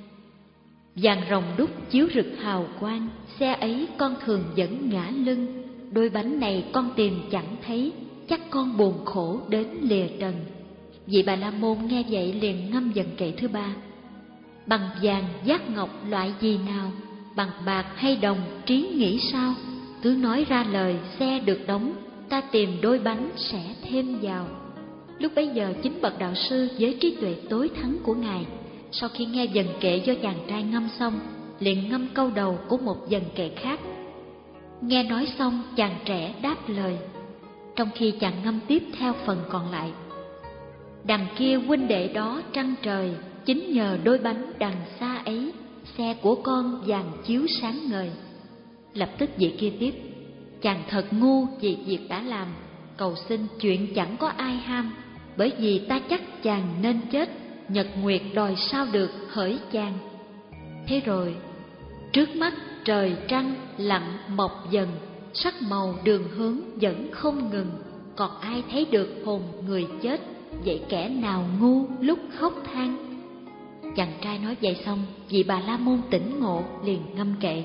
"Vàng rồng đúc chiếu rực hào quang, xe ấy con thường dẫn ngã lưng, đôi bánh này con tìm chẳng thấy, chắc con buồn khổ đến lìa trần." Vị Bà La Môn nghe vậy liền ngâm dần kệ thứ ba: "Bằng vàng giác ngọc loại gì nào, bằng bạc hay đồng trí nghĩ sao, cứ nói ra lời xe được đóng, ta tìm đôi bánh sẽ thêm vào." Lúc bấy giờ chính bậc đạo sư với trí tuệ tối thắng của ngài, sau khi nghe dần kệ do chàng trai ngâm xong, liền ngâm câu đầu của một dần kệ khác. Nghe nói xong, chàng trẻ đáp lời, trong khi chàng ngâm tiếp theo phần còn lại: "Đằng kia huynh đệ đó trăng trời, chính nhờ đôi bánh đằng xa ấy, xe của con vàng chiếu sáng ngời." Lập tức vị kia tiếp: "Chàng thật ngu vì việc đã làm, cầu xin chuyện chẳng có ai ham, bởi vì ta chắc chàng nên chết, nhật nguyệt đòi sao được hỡi chàng." Thế rồi trước mắt trời trăng lặng mọc dần, sắc màu đường hướng vẫn không ngừng, còn ai thấy được hồn người chết, vậy kẻ nào ngu lúc khóc than. Chàng trai nói vậy xong, vị Bà La Môn tỉnh ngộ liền ngâm kệ: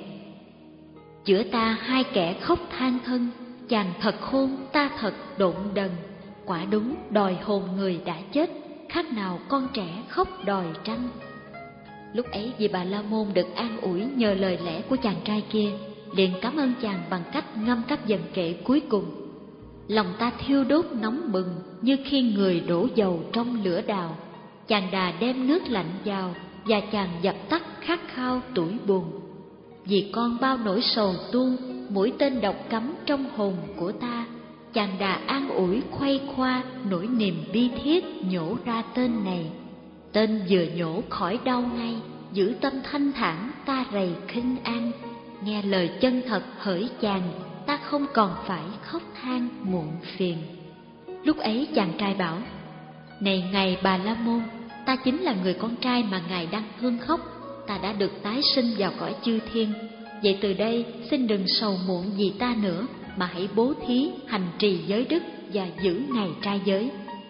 "Giữa ta hai kẻ khóc than thân, chàng thật khôn ta thật độn đần, quả đúng đòi hồn người đã chết, khác nào con trẻ khóc đòi trăng." Lúc ấy vị Bà La Môn được an ủi nhờ lời lẽ của chàng trai kia, liền cảm ơn chàng bằng cách ngâm các dần kệ cuối cùng: "Lòng ta thiêu đốt nóng bừng, như khi người đổ dầu trong lửa đào, chàng đà đem nước lạnh vào, và chàng dập tắt khát khao tủi buồn. Vì con bao nỗi sầu tuôn, mũi tên độc cắm trong hồn của ta, chàng đà an ủi khuây khoa, nỗi niềm bi thiết nhổ ra tên này. Tên vừa nhổ khỏi đau ngay, giữ tâm thanh thản ta rầy khinh an. Nghe lời chân thật hỡi chàng, ta không còn phải khóc than muộn phiền." Lúc ấy chàng trai bảo: "Này ngài Bà La Môn, ta chính là người con trai mà ngài đang thương khóc, ta đã được tái sinh vào cõi chư thiên. Vậy từ đây xin đừng sầu muộn vì ta nữa, mà hãy bố thí, hành trì giới đức và giữ ngày trai giới."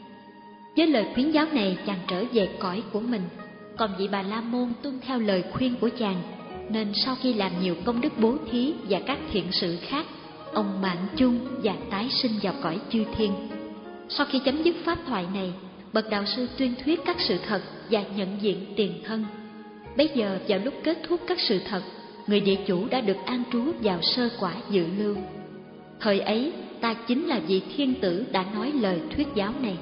Với lời khuyến giáo này, chàng trở về cõi của mình. Còn vị Bà La Môn tuân theo lời khuyên của chàng, nên sau khi làm nhiều công đức bố thí và các thiện sự khác, ông mạng chung và tái sinh vào cõi chư thiên. Sau khi chấm dứt pháp thoại này, bậc đạo sư tuyên thuyết các sự thật và nhận diện tiền thân. Bây giờ vào lúc kết thúc các sự thật, người địa chủ đã được an trú vào sơ quả dự lưu. Thời ấy, ta chính là vị thiên tử đã nói lời thuyết giáo này.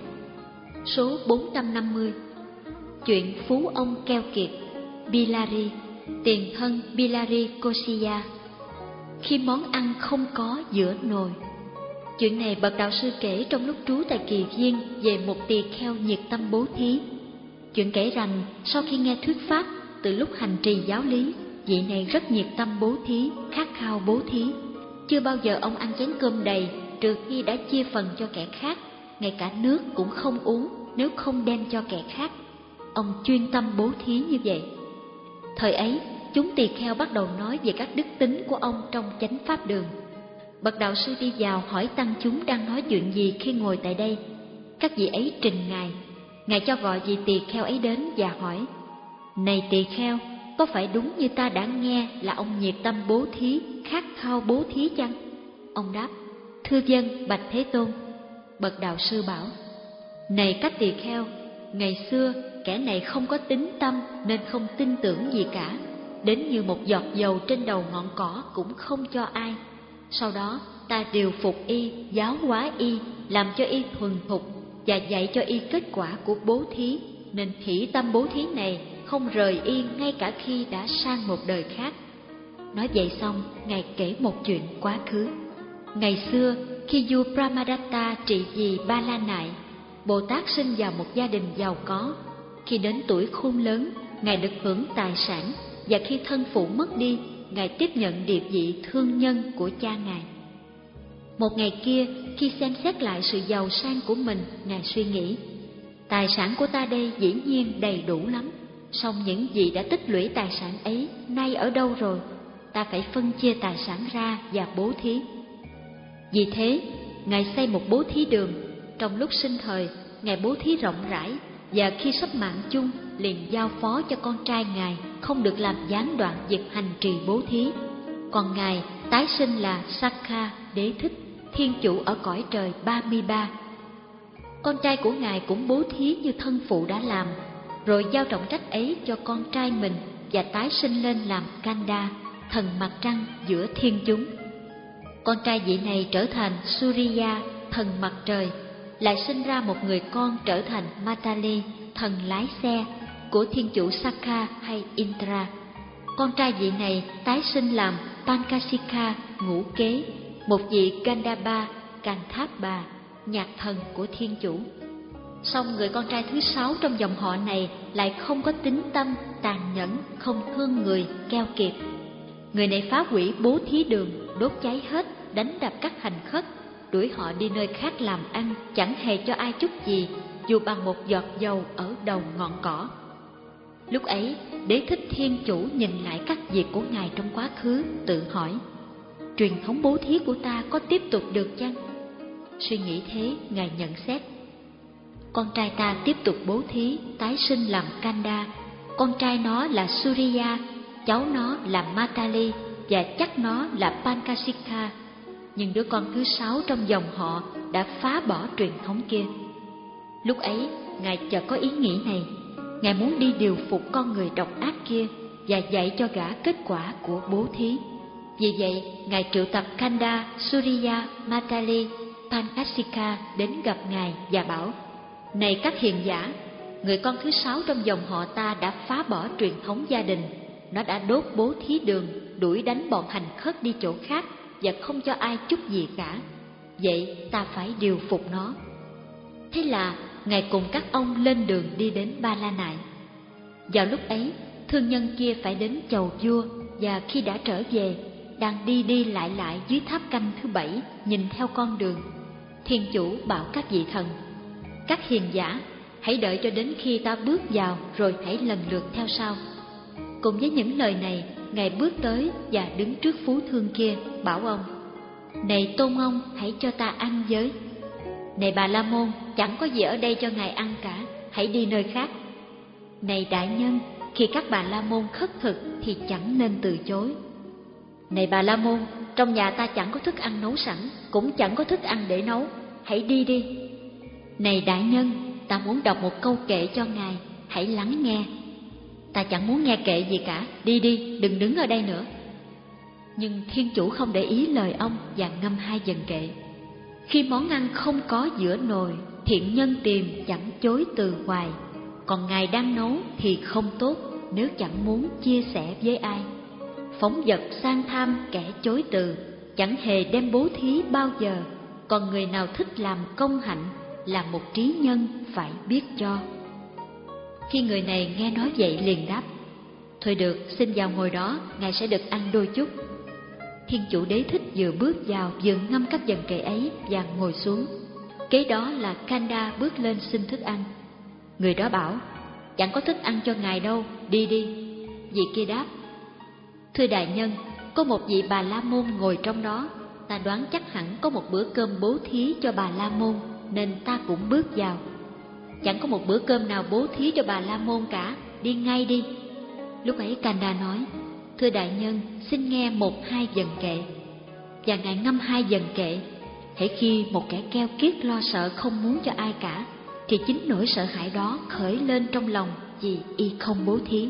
Số bốn trăm năm mươi. Chuyện phú ông keo kiệt, Bilari, tiền thân Bilari Kosiya. Khi món ăn không có giữa nồi. Chuyện này bậc đạo sư kể trong lúc trú tại Kỳ Viên về một tỳ kheo nhiệt tâm bố thí. Chuyện kể rằng sau khi nghe thuyết pháp, từ lúc hành trì giáo lý, vị này rất nhiệt tâm bố thí, khát khao bố thí. Chưa bao giờ ông ăn chén cơm đầy trừ khi đã chia phần cho kẻ khác, ngay cả nước cũng không uống nếu không đem cho kẻ khác. Ông chuyên tâm bố thí như vậy. Thời ấy, chúng tỳ kheo bắt đầu nói về các đức tính của ông trong chánh pháp đường. Bậc đạo sư đi vào hỏi tăng chúng đang nói chuyện gì khi ngồi tại đây. Các vị ấy trình ngài. Ngài cho gọi vị tỳ kheo ấy đến và hỏi: Này tỳ kheo, có phải đúng như ta đã nghe là ông nhiệt tâm bố thí, khát khao bố thí chăng? Ông đáp: Thưa vâng, bạch Thế Tôn. Bậc đạo sư bảo: Này các tỳ kheo, ngày xưa kẻ này không có tín tâm nên không tin tưởng gì cả, đến như một giọt dầu trên đầu ngọn cỏ cũng không cho ai. Sau đó ta điều phục y, giáo hóa y, làm cho y thuần thục và dạy cho y kết quả của bố thí, nên hỷ tâm bố thí này không rời y ngay cả khi đã sang một đời khác. Nói vậy xong, ngài kể một chuyện quá khứ. Ngày xưa, khi vua Brahmadatta trị vì Ba La Nại, Bồ Tát sinh vào một gia đình giàu có. Khi đến tuổi khôn lớn, ngài được hưởng tài sản, và khi thân phụ mất đi, ngài tiếp nhận địa vị thương nhân của cha ngài. Một ngày kia, khi xem xét lại sự giàu sang của mình, ngài suy nghĩ: Tài sản của ta đây dĩ nhiên đầy đủ lắm, song những gì đã tích lũy tài sản ấy nay ở đâu rồi? Ta phải phân chia tài sản ra và bố thí. Vì thế, ngài xây một bố thí đường. Trong lúc sinh thời, ngài bố thí rộng rãi, và khi sắp mạng chung, liền giao phó cho con trai ngài không được làm gián đoạn việc hành trì bố thí. Còn ngài tái sinh là Sakha Đế Thích, thiên chủ ở cõi trời ba mươi ba. Con trai của ngài cũng bố thí như thân phụ đã làm, rồi giao trọng trách ấy cho con trai mình và tái sinh lên làm Kanda, thần mặt trăng giữa thiên chúng. Con trai vị này trở thành Surya, thần mặt trời, lại sinh ra một người con trở thành Matali, thần lái xe của thiên chủ Sakha hay Indra. Con trai vị này tái sinh làm Pankasika, ngũ kế, một vị Gandhaba, Kanthapa, nhạc thần của thiên chủ. Song người con trai thứ sáu trong dòng họ này lại không có tín tâm, tàn nhẫn, không thương người, keo kiệt. Người này phá hủy bố thí đường, đốt cháy hết, đánh đập các hành khất, đuổi họ đi nơi khác làm ăn, chẳng hề cho ai chút gì, dù bằng một giọt dầu ở đầu ngọn cỏ. Lúc ấy, Đế Thích thiên chủ nhìn lại các việc của ngài trong quá khứ, tự hỏi: Truyền thống bố thí của ta có tiếp tục được chăng? Suy nghĩ thế, ngài nhận xét: Con trai ta tiếp tục bố thí, tái sinh làm Kanda. Con trai nó là Surya, cháu nó là Matali, và chắc nó là Pankasika. Nhưng đứa con thứ sáu trong dòng họ đã phá bỏ truyền thống kia. Lúc ấy, ngài chợt có ý nghĩ này. Ngài muốn đi điều phục con người độc ác kia và dạy cho gã kết quả của bố thí. Vì vậy, ngài triệu tập Kanda, Surya, Matali, Pankasika đến gặp ngài và bảo: Này các hiền giả, người con thứ sáu trong dòng họ ta đã phá bỏ truyền thống gia đình. Nó đã đốt bố thí đường, đuổi đánh bọn hành khất đi chỗ khác và không cho ai chút gì cả. Vậy ta phải điều phục nó. Thế là ngài cùng các ông lên đường đi đến Ba La Nại. Vào lúc ấy, thương nhân kia phải đến chầu vua, và khi đã trở về, đang đi đi lại lại dưới tháp canh thứ bảy, nhìn theo con đường, thiên chủ bảo các vị thần: Các hiền giả, hãy đợi cho đến khi ta bước vào, rồi hãy lần lượt theo sau. Cùng với những lời này, ngài bước tới và đứng trước phú thương kia, bảo ông: Này tôn ông, hãy cho ta ăn với. Này Bà La Môn, chẳng có gì ở đây cho ngài ăn cả, hãy đi nơi khác. Này đại nhân, khi các Bà La Môn khất thực thì chẳng nên từ chối. Này Bà La Môn, trong nhà ta chẳng có thức ăn nấu sẵn, cũng chẳng có thức ăn để nấu, hãy đi đi. Này đại nhân, ta muốn đọc một câu kệ cho ngài, hãy lắng nghe. Ta chẳng muốn nghe kệ gì cả, đi đi, đừng đứng ở đây nữa. Nhưng thiên chủ không để ý lời ông và ngâm hai dần kệ. Khi món ăn không có giữa nồi, thiện nhân tìm chẳng chối từ hoài. Còn ngài đang nấu thì không tốt nếu chẳng muốn chia sẻ với ai. Phóng dật sang tham kẻ chối từ, chẳng hề đem bố thí bao giờ. Còn người nào thích làm công hạnh, là một trí nhân phải biết cho. Khi người này nghe nói vậy liền đáp: thôi được, xin vào ngồi đó, ngài sẽ được ăn đôi chút. Thiên chủ Đế Thích vừa bước vào vừa ngâm các dần kệ ấy và ngồi xuống. Kế đó là Kanda bước lên xin thức ăn. Người đó bảo: chẳng có thức ăn cho ngài đâu, đi đi. Vị kia đáp: thưa đại nhân, có một vị Bà La Môn ngồi trong đó, ta đoán chắc hẳn có một bữa cơm bố thí cho Bà La Môn, nên ta cũng bước vào. Chẳng có một bữa cơm nào bố thí cho Bà La Môn cả, đi ngay đi. Lúc ấy Kanda nói: thưa đại nhân, xin nghe một hai dần kệ. Và ngài ngâm hai dần kệ. Hễ khi một kẻ keo kiết lo sợ không muốn cho ai cả, thì chính nỗi sợ hãi đó khởi lên trong lòng vì y không bố thí.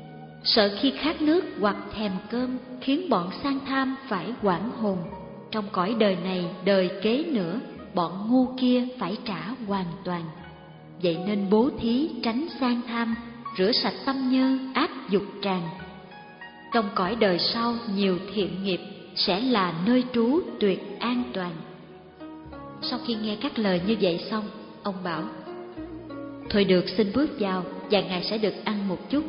Sợ khi khát nước hoặc thèm cơm khiến bọn sang tham phải hoảng hồn. Trong cõi đời này đời kế nữa, bọn ngu kia phải trả hoàn toàn. Vậy nên bố thí tránh sang tham, rửa sạch tâm nhơ ác dục tràn. Trong cõi đời sau nhiều thiện nghiệp, sẽ là nơi trú tuyệt an toàn. Sau khi nghe các lời như vậy xong, ông bảo: thôi được, xin bước vào và ngài sẽ được ăn một chút.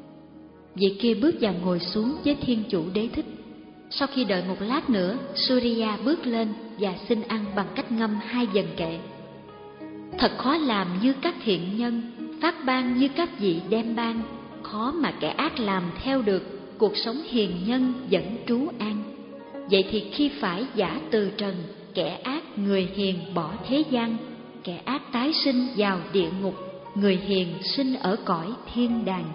Vị kia bước vào ngồi xuống với Thiên chủ Đế Thích. Sau khi đợi một lát nữa, Surya bước lên và xin ăn bằng cách ngâm hai dần kệ. Thật khó làm như các thiện nhân, phát ban như các vị đem ban. Khó mà kẻ ác làm theo được, cuộc sống hiền nhân vẫn trú an. Vậy thì khi phải giả từ trần, kẻ ác người hiền bỏ thế gian. Kẻ ác tái sinh vào địa ngục, người hiền sinh ở cõi thiên đàng.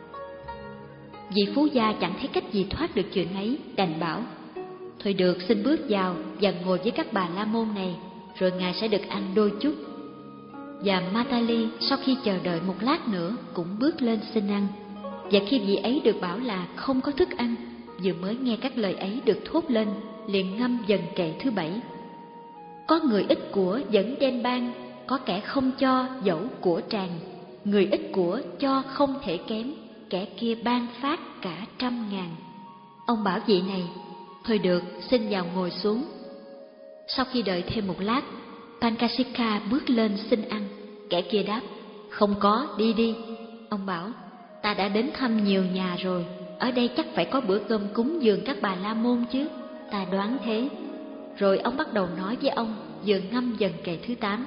Vị phú gia chẳng thấy cách gì thoát được chuyện ấy, đành bảo: thôi được, xin bước vào và ngồi với các Bà La Môn này, rồi ngài sẽ được ăn đôi chút. Và Matali sau khi chờ đợi một lát nữa cũng bước lên xin ăn. Và khi vị ấy được bảo là không có thức ăn, vừa mới nghe các lời ấy được thốt lên, liền ngâm dần kệ thứ bảy. Có người ít của vẫn đem ban, có kẻ không cho dẫu của tràn. Người ít của cho không thể kém, kẻ kia ban phát cả trăm ngàn. Ông bảo vị này: thôi được, xin vào ngồi xuống. Sau khi đợi thêm một lát, Pankasika bước lên xin ăn. Kẻ kia đáp: không có, đi đi. Ông bảo: ta đã đến thăm nhiều nhà rồi, ở đây chắc phải có bữa cơm cúng dường các Bà La Môn chứ, ta đoán thế. Rồi ông bắt đầu nói với ông, vừa ngâm dần kệ thứ tám.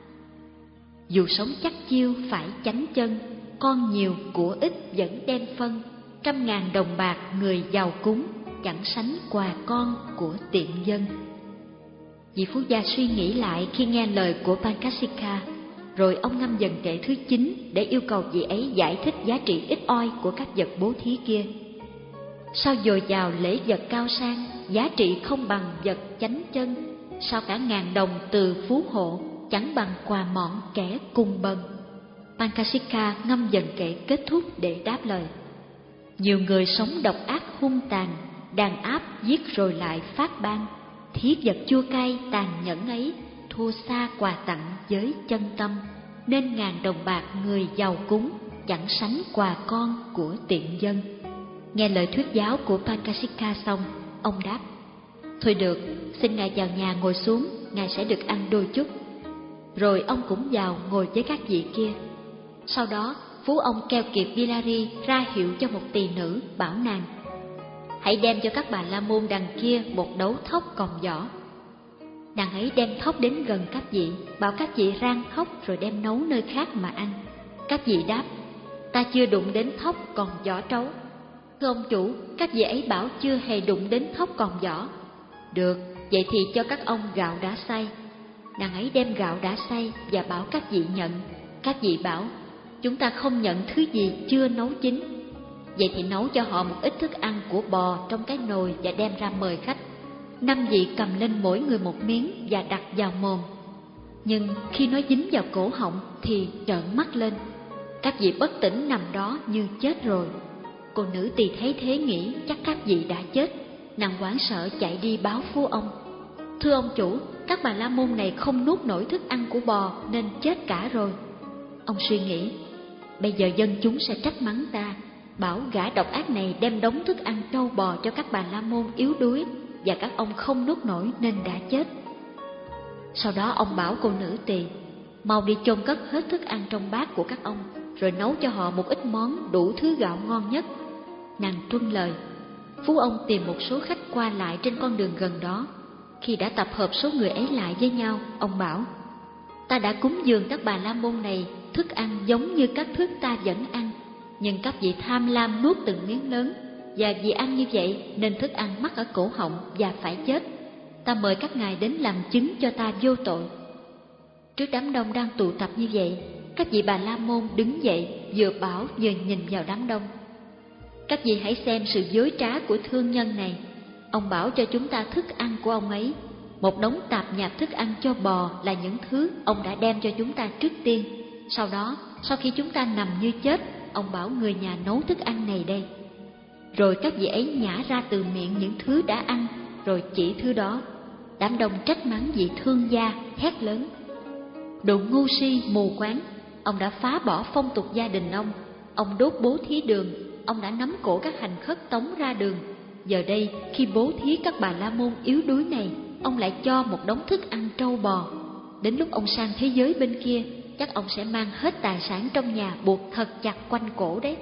Dù sống chắc chiêu phải chánh chân, con nhiều của ít vẫn đem phân. Trăm ngàn đồng bạc người giàu cúng, chẳng sánh quà con của tiện dân. Vị phú gia suy nghĩ lại khi nghe lời của Pankasika, rồi ông ngâm dần kệ thứ chín để yêu cầu vị ấy giải thích giá trị ít oi của các vật bố thí kia. Sao dồi dào lễ vật cao sang, giá trị không bằng vật chánh chân? Sao cả ngàn đồng từ phú hộ, chẳng bằng quà mọn kẻ cùng bần? Pankasika ngâm dần kệ kết thúc để đáp lời: nhiều người sống độc ác hung tàn, đàn áp giết rồi lại phát ban. Thiết vật chua cay tàn nhẫn ấy, thua xa quà tặng với chân tâm. Nên ngàn đồng bạc người giàu cúng, chẳng sánh quà con của tiện dân. Nghe lời thuyết giáo của Pankasika xong, ông đáp: thôi được, xin ngài vào nhà ngồi xuống, ngài sẽ được ăn đôi chút. Rồi ông cũng vào ngồi với các vị kia. Sau đó phú ông keo kiệt Bilari ra hiệu cho một tỳ nữ, bảo nàng: hãy đem cho các Bà La Môn đằng kia một đấu thóc còn vỏ. Nàng ấy đem thóc đến gần các vị, bảo các vị rang thóc rồi đem nấu nơi khác mà ăn. Các vị đáp: ta chưa đụng đến thóc còn vỏ trấu. Thưa ông chủ, các vị ấy bảo chưa hề đụng đến thóc còn vỏ. Được, vậy thì cho các ông gạo đã xay. Nàng ấy đem gạo đã xay và bảo các vị nhận. Các vị bảo: chúng ta không nhận thứ gì chưa nấu chín. Vậy thì nấu cho họ một ít thức ăn của bò trong cái nồi và đem ra mời khách. Năm vị cầm lên mỗi người một miếng và đặt vào mồm. Nhưng khi nó dính vào cổ họng thì trợn mắt lên. Các vị bất tỉnh nằm đó như chết rồi. Cô nữ tỳ thấy thế nghĩ chắc các vị đã chết. Nàng hoảng sợ chạy đi báo phú ông. Thưa ông chủ, các bà la môn này không nuốt nổi thức ăn của bò nên chết cả rồi. Ông suy nghĩ, bây giờ dân chúng sẽ trách mắng ta, bảo gã độc ác này đem đống thức ăn trâu bò cho các bà la môn yếu đuối, và các ông không nuốt nổi nên đã chết. Sau đó ông bảo cô nữ tỳ mau đi chôn cất hết thức ăn trong bát của các ông, rồi nấu cho họ một ít món đủ thứ gạo ngon nhất. Nàng tuân lời. Phú ông tìm một số khách qua lại trên con đường gần đó. Khi đã tập hợp số người ấy lại với nhau, ông bảo, ta đã cúng dường các bà la môn này thức ăn giống như các thức ta vẫn ăn, nhưng các vị tham lam nuốt từng miếng lớn, và vì ăn như vậy nên thức ăn mắc ở cổ họng và phải chết. Ta mời các ngài đến làm chứng cho ta vô tội. Trước đám đông đang tụ tập như vậy, các vị bà la môn đứng dậy, vừa bảo vừa nhìn vào đám đông. Các vị hãy xem sự dối trá của thương nhân này. Ông bảo cho chúng ta thức ăn của ông ấy, một đống tạp nhạp thức ăn cho bò là những thứ ông đã đem cho chúng ta trước tiên. Sau đó, sau khi chúng ta nằm như chết, ông bảo người nhà nấu thức ăn này đây. Rồi các vị ấy nhả ra từ miệng những thứ đã ăn, rồi chỉ thứ đó. Đám đông trách mắng vị thương gia, hét lớn: đồ ngu si mù quáng! Ông đã phá bỏ phong tục gia đình ông, ông đốt bố thí đường, ông đã nắm cổ các hành khất tống ra đường. Giờ đây khi bố thí các bà la môn yếu đuối này, ông lại cho một đống thức ăn trâu bò. Đến lúc ông sang thế giới bên kia, chắc ông sẽ mang hết tài sản trong nhà buộc thật chặt quanh cổ đấy.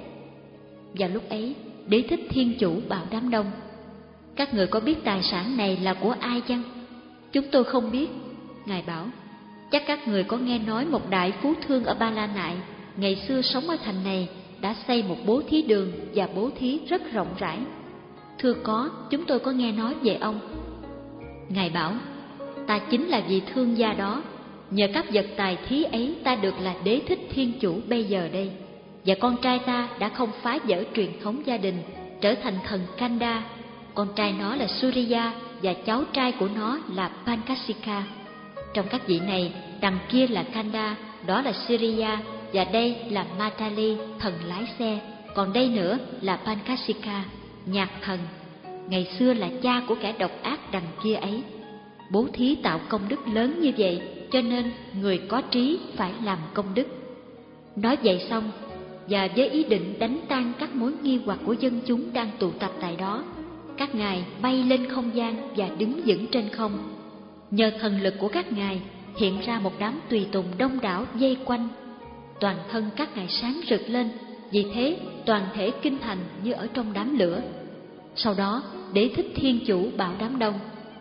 Và lúc ấy, Đế Thích Thiên Chủ bảo đám đông: các người có biết tài sản này là của ai chăng? Chúng tôi không biết. Ngài bảo: chắc các người có nghe nói một đại phú thương ở Ba La Nại, ngày xưa sống ở thành này, đã xây một bố thí đường và bố thí rất rộng rãi. Thưa có, chúng tôi có nghe nói về ông. Ngài bảo: ta chính là vị thương gia đó. Nhờ các vật tài thí ấy, ta được là Đế Thích Thiên Chủ bây giờ đây. Và con trai ta đã không phá vỡ truyền thống gia đình, trở thành thần Kanda. Con trai nó là Surya và cháu trai của nó là Pankasika. Trong các vị này, đằng kia là Kanda, đó là Surya, và đây là Matali, thần lái xe. Còn đây nữa là Pankasika, nhạc thần, ngày xưa là cha của kẻ độc ác đằng kia ấy. Bố thí tạo công đức lớn như vậy, cho nên người có trí phải làm công đức. Nói vậy xong, và với ý định đánh tan các mối nghi hoặc của dân chúng đang tụ tập tại đó, các ngài bay lên không gian và đứng vững trên không. Nhờ thần lực của các ngài, hiện ra một đám tùy tùng đông đảo vây quanh. Toàn thân các ngài sáng rực lên, vì thế toàn thể kinh thành như ở trong đám lửa. Sau đó, Đế Thích Thiên Chủ bảo đám đông: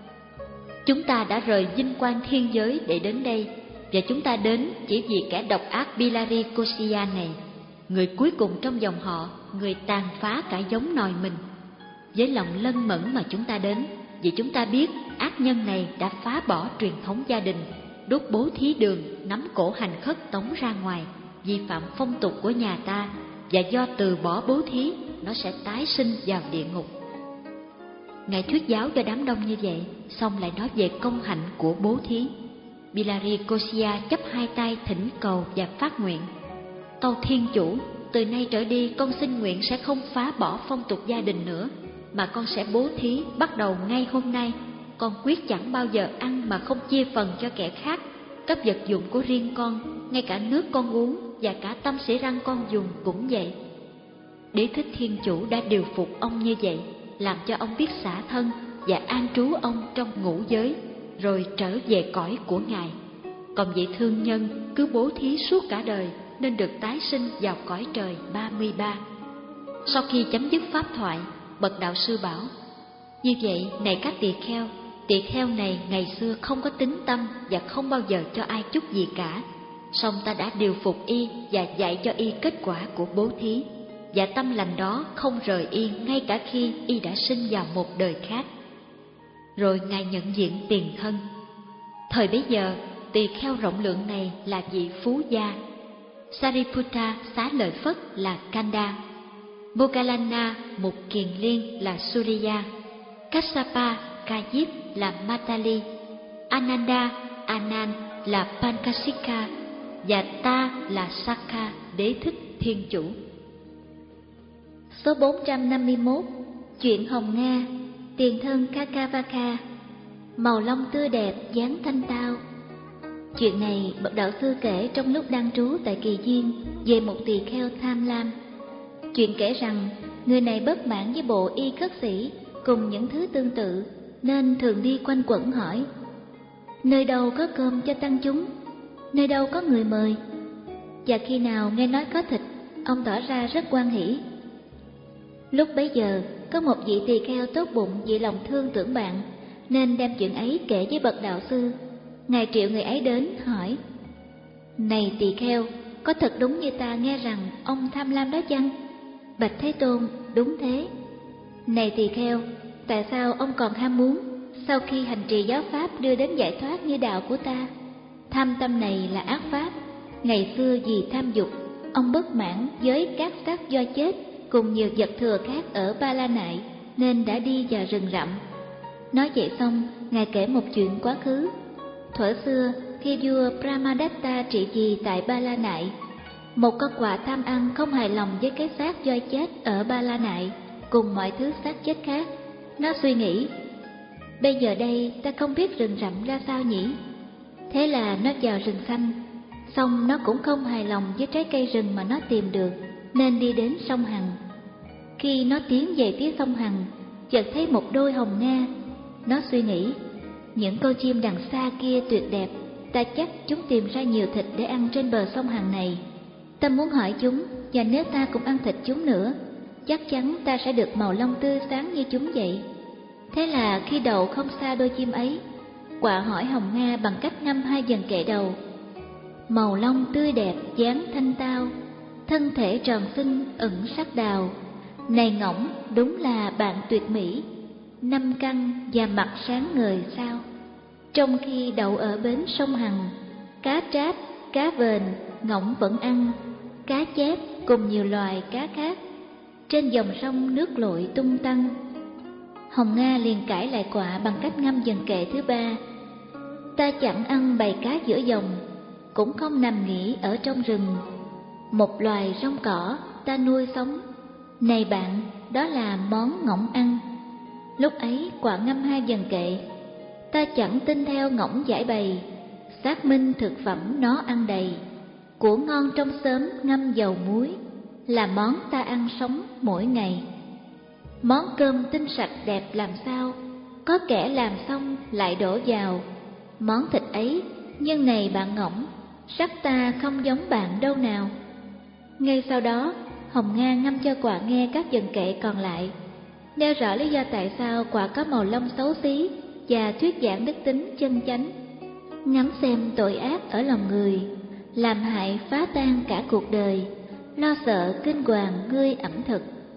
chúng ta đã rời vinh quang thiên giới để đến đây, và chúng ta đến chỉ vì kẻ độc ác Bilari Kosya này, người cuối cùng trong dòng họ, người tàn phá cả giống nòi mình. Với lòng lân mẫn mà chúng ta đến, vì chúng ta biết ác nhân này đã phá bỏ truyền thống gia đình, đốt bố thí đường, nắm cổ hành khất tống ra ngoài, vi phạm phong tục của nhà ta, và do từ bỏ bố thí, nó sẽ tái sinh vào địa ngục. Ngài thuyết giáo cho đám đông như vậy, xong lại nói về công hạnh của bố thí. Bilari Kosya chắp hai tay thỉnh cầu và phát nguyện: tâu Thiên Chủ, từ nay trở đi con xin nguyện sẽ không phá bỏ phong tục gia đình nữa, mà con sẽ bố thí bắt đầu ngay hôm nay. Con quyết chẳng bao giờ ăn mà không chia phần cho kẻ khác. Các vật dụng của riêng con, ngay cả nước con uống và cả tăm xỉ răng con dùng cũng vậy. Đế Thích Thiên Chủ đã điều phục ông như vậy, làm cho ông biết xả thân và an trú ông trong ngũ giới, rồi trở về cõi của Ngài. Còn vị thương nhân cứ bố thí suốt cả đời, nên được tái sinh vào cõi trời ba mươi ba. Sau khi chấm dứt pháp thoại, bậc đạo sư bảo: như vậy này các tỳ kheo, tỳ kheo này ngày xưa không có tín tâm và không bao giờ cho ai chút gì cả, song ta đã điều phục y và dạy cho y kết quả của bố thí, và tâm lành đó không rời y ngay cả khi y đã sinh vào một đời khác. Rồi Ngài nhận diện tiền thân. Thời bấy giờ, tỳ kheo rộng lượng này là vị phú gia. Sariputta xá lợi Phất là Kanda, Moggallana Mục Kiền Liên là Surya, Kassapa Ca Diếp là Matali, Ananda Anan là Pankasika, và ta là Sakka, Đế Thích Thiên Chủ. Số bốn trăm năm mươi mốt. Chuyện Hồng Nga. Tiền thân Kakavaka. màu lông tươi đẹp, dáng thanh tao. Chuyện này bậc đạo sư kể trong lúc đang trú tại Kỳ Duyên về một tỳ kheo tham lam. Chuyện kể rằng người này bất mãn với bộ y khất sĩ cùng những thứ tương tự, nên thường đi quanh quẩn hỏi: nơi đâu có cơm cho tăng chúng, nơi đâu có người mời. Và khi nào nghe nói có thịt, ông tỏ ra rất hoan hỉ. Lúc bấy giờ có một vị tỳ kheo tốt bụng vì lòng thương tưởng bạn, nên đem chuyện ấy kể với bậc đạo sư. Ngài triệu người ấy đến hỏi: này tỳ kheo, có thật đúng như ta nghe rằng ông tham lam đó chăng? Bạch Thế Tôn: đúng thế. Này tỳ kheo, tại sao ông còn ham muốn sau khi hành trì giáo pháp đưa đến giải thoát như đạo của ta? Tham tâm này là ác pháp. Ngày xưa vì tham dục, ông bất mãn với các xác do chết cùng nhiều vật thừa khác ở Ba La Nại, nên đã đi vào rừng rậm. Nói vậy xong, Ngài kể một chuyện quá khứ. Thuở xưa, khi vua Brahmadatta trị vì tại Ba La Nại, một con quạ tham ăn không hài lòng với cái xác voi chết ở Ba La Nại cùng mọi thứ xác chết khác. Nó suy nghĩ: bây giờ đây ta không biết rừng rậm ra sao nhỉ? Thế là nó vào rừng xanh. Xong nó cũng không hài lòng với trái cây rừng mà nó tìm được, nên đi đến sông Hằng. Khi nó tiến về phía sông Hằng, chợt thấy một đôi hồng nga. Nó suy nghĩ: những con chim đằng xa kia tuyệt đẹp, ta chắc chúng tìm ra nhiều thịt để ăn trên bờ sông Hằng này. Ta muốn hỏi chúng, và nếu ta cũng ăn thịt chúng nữa, chắc chắn ta sẽ được màu lông tươi sáng như chúng vậy. Thế là khi đậu không xa đôi chim ấy, quạ hỏi hồng nga bằng cách ngâm hai dần kệ đầu: màu lông tươi đẹp, dáng thanh tao, thân thể tròn xinh ẩn sắc đào. Này ngỗng, đúng là bạn tuyệt mỹ, năm căn và mặt sáng ngời sao. Trong khi đậu ở bến sông Hằng, cá tráp, cá vền, ngỗng vẫn ăn, cá chép cùng nhiều loài cá khác. Trên dòng sông nước lội tung tăng. Hồng Nga liền cãi lại quạ bằng cách ngâm dần kệ thứ ba: ta chẳng ăn bầy cá giữa dòng, cũng không nằm nghỉ ở trong rừng. Một loài rong cỏ ta nuôi sống, này bạn, đó là món ngỗng ăn. Lúc ấy quạ ngâm hai dần kệ: ta chẳng tin theo ngỗng giải bày, xác minh thực phẩm nó ăn đầy. Của ngon trong xóm ngâm dầu muối, là món ta ăn sống mỗi ngày. Món cơm tinh sạch đẹp làm sao, có kẻ làm xong lại đổ vào. Món thịt ấy, nhưng này bạn ngỗng, sắc ta không giống bạn đâu nào. Ngay sau đó, Hồng Nga ngâm cho quạ nghe các dần kệ còn lại, nêu rõ lý do tại sao quạ có màu lông xấu xí và thuyết giảng đức tính chân chánh. Ngắm xem tội ác ở lòng người, làm hại phá tan cả cuộc đời, lo sợ kinh hoàng ngươi ẩm thực.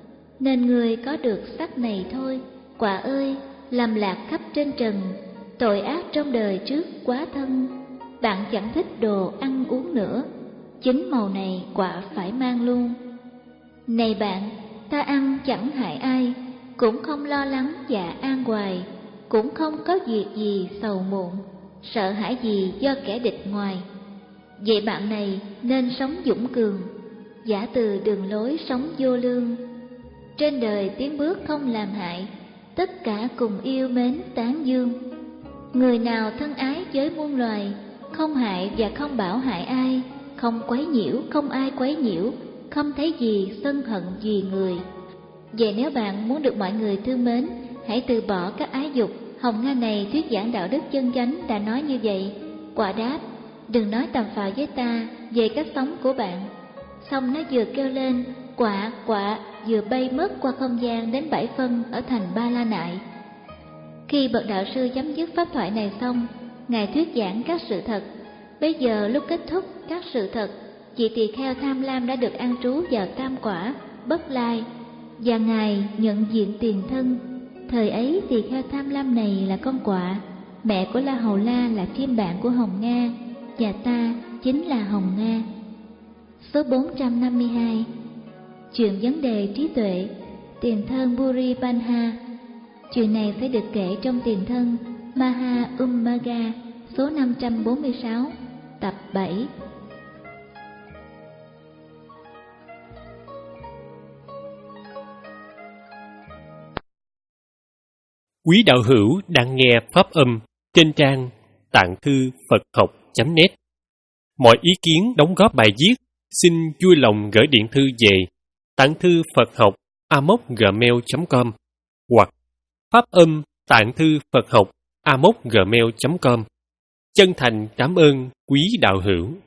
Nên ngươi có được sắc này thôi, quạ ơi, làm lạc khắp trên trần, tội ác trong đời trước quá thân. Bạn chẳng thích đồ ăn uống nữa, chính màu này quạ phải mang luôn. Này bạn, ta ăn chẳng hại ai, cũng không lo lắng và an hoài, cũng không có việc gì sầu muộn, sợ hãi gì do kẻ địch ngoài. Vậy bạn này nên sống dũng cường, giả từ đường lối sống vô lương. Trên đời tiến bước không làm hại, tất cả cùng yêu mến tán dương. Người nào thân ái với muôn loài, không hại và không bảo hại ai, không quấy nhiễu, không ai quấy nhiễu, không thấy gì sân hận gì người. Vậy nếu bạn muốn được mọi người thương mến, hãy từ bỏ các ái dục. Hồng Nga này thuyết giảng đạo đức chân chánh đã nói như vậy. Quạ đáp: đừng nói tầm phào với ta về cách sống của bạn. Xong nó vừa kêu lên quạ quạ, vừa bay mất qua không gian đến bảy phân ở thành Ba La Nại. Khi bậc đạo sư chấm dứt pháp thoại này xong, Ngài thuyết giảng các sự thật. Bây giờ lúc kết thúc các sự thật, vị tỳ kheo tham lam đã được an trú vào tam quả Bất Lai, và Ngài nhận diện tiền thân. Thời ấy tỳ kheo tham lam này là con quạ, mẹ của La Hầu La là phiên bản của Hồng Nga, và ta chính là Hồng Nga. Số bốn trăm năm mươi hai. Chuyện vấn đề trí tuệ, tiền thân Buri Banha. Chuyện này sẽ được kể trong tiền thân Maha Ummaga, số năm trăm bốn mươi sáu, tập bảy. Quý đạo hữu đang nghe pháp âm trên trang tạng thư Phật học chấm net. Mọi ý kiến đóng góp bài viết xin vui lòng gửi điện thư về tạng thư Phật học a m o c gmail chấm com hoặc pháp âm tạng thư Phật học a m o c gmail chấm com. Chân thành cảm ơn quý đạo hữu.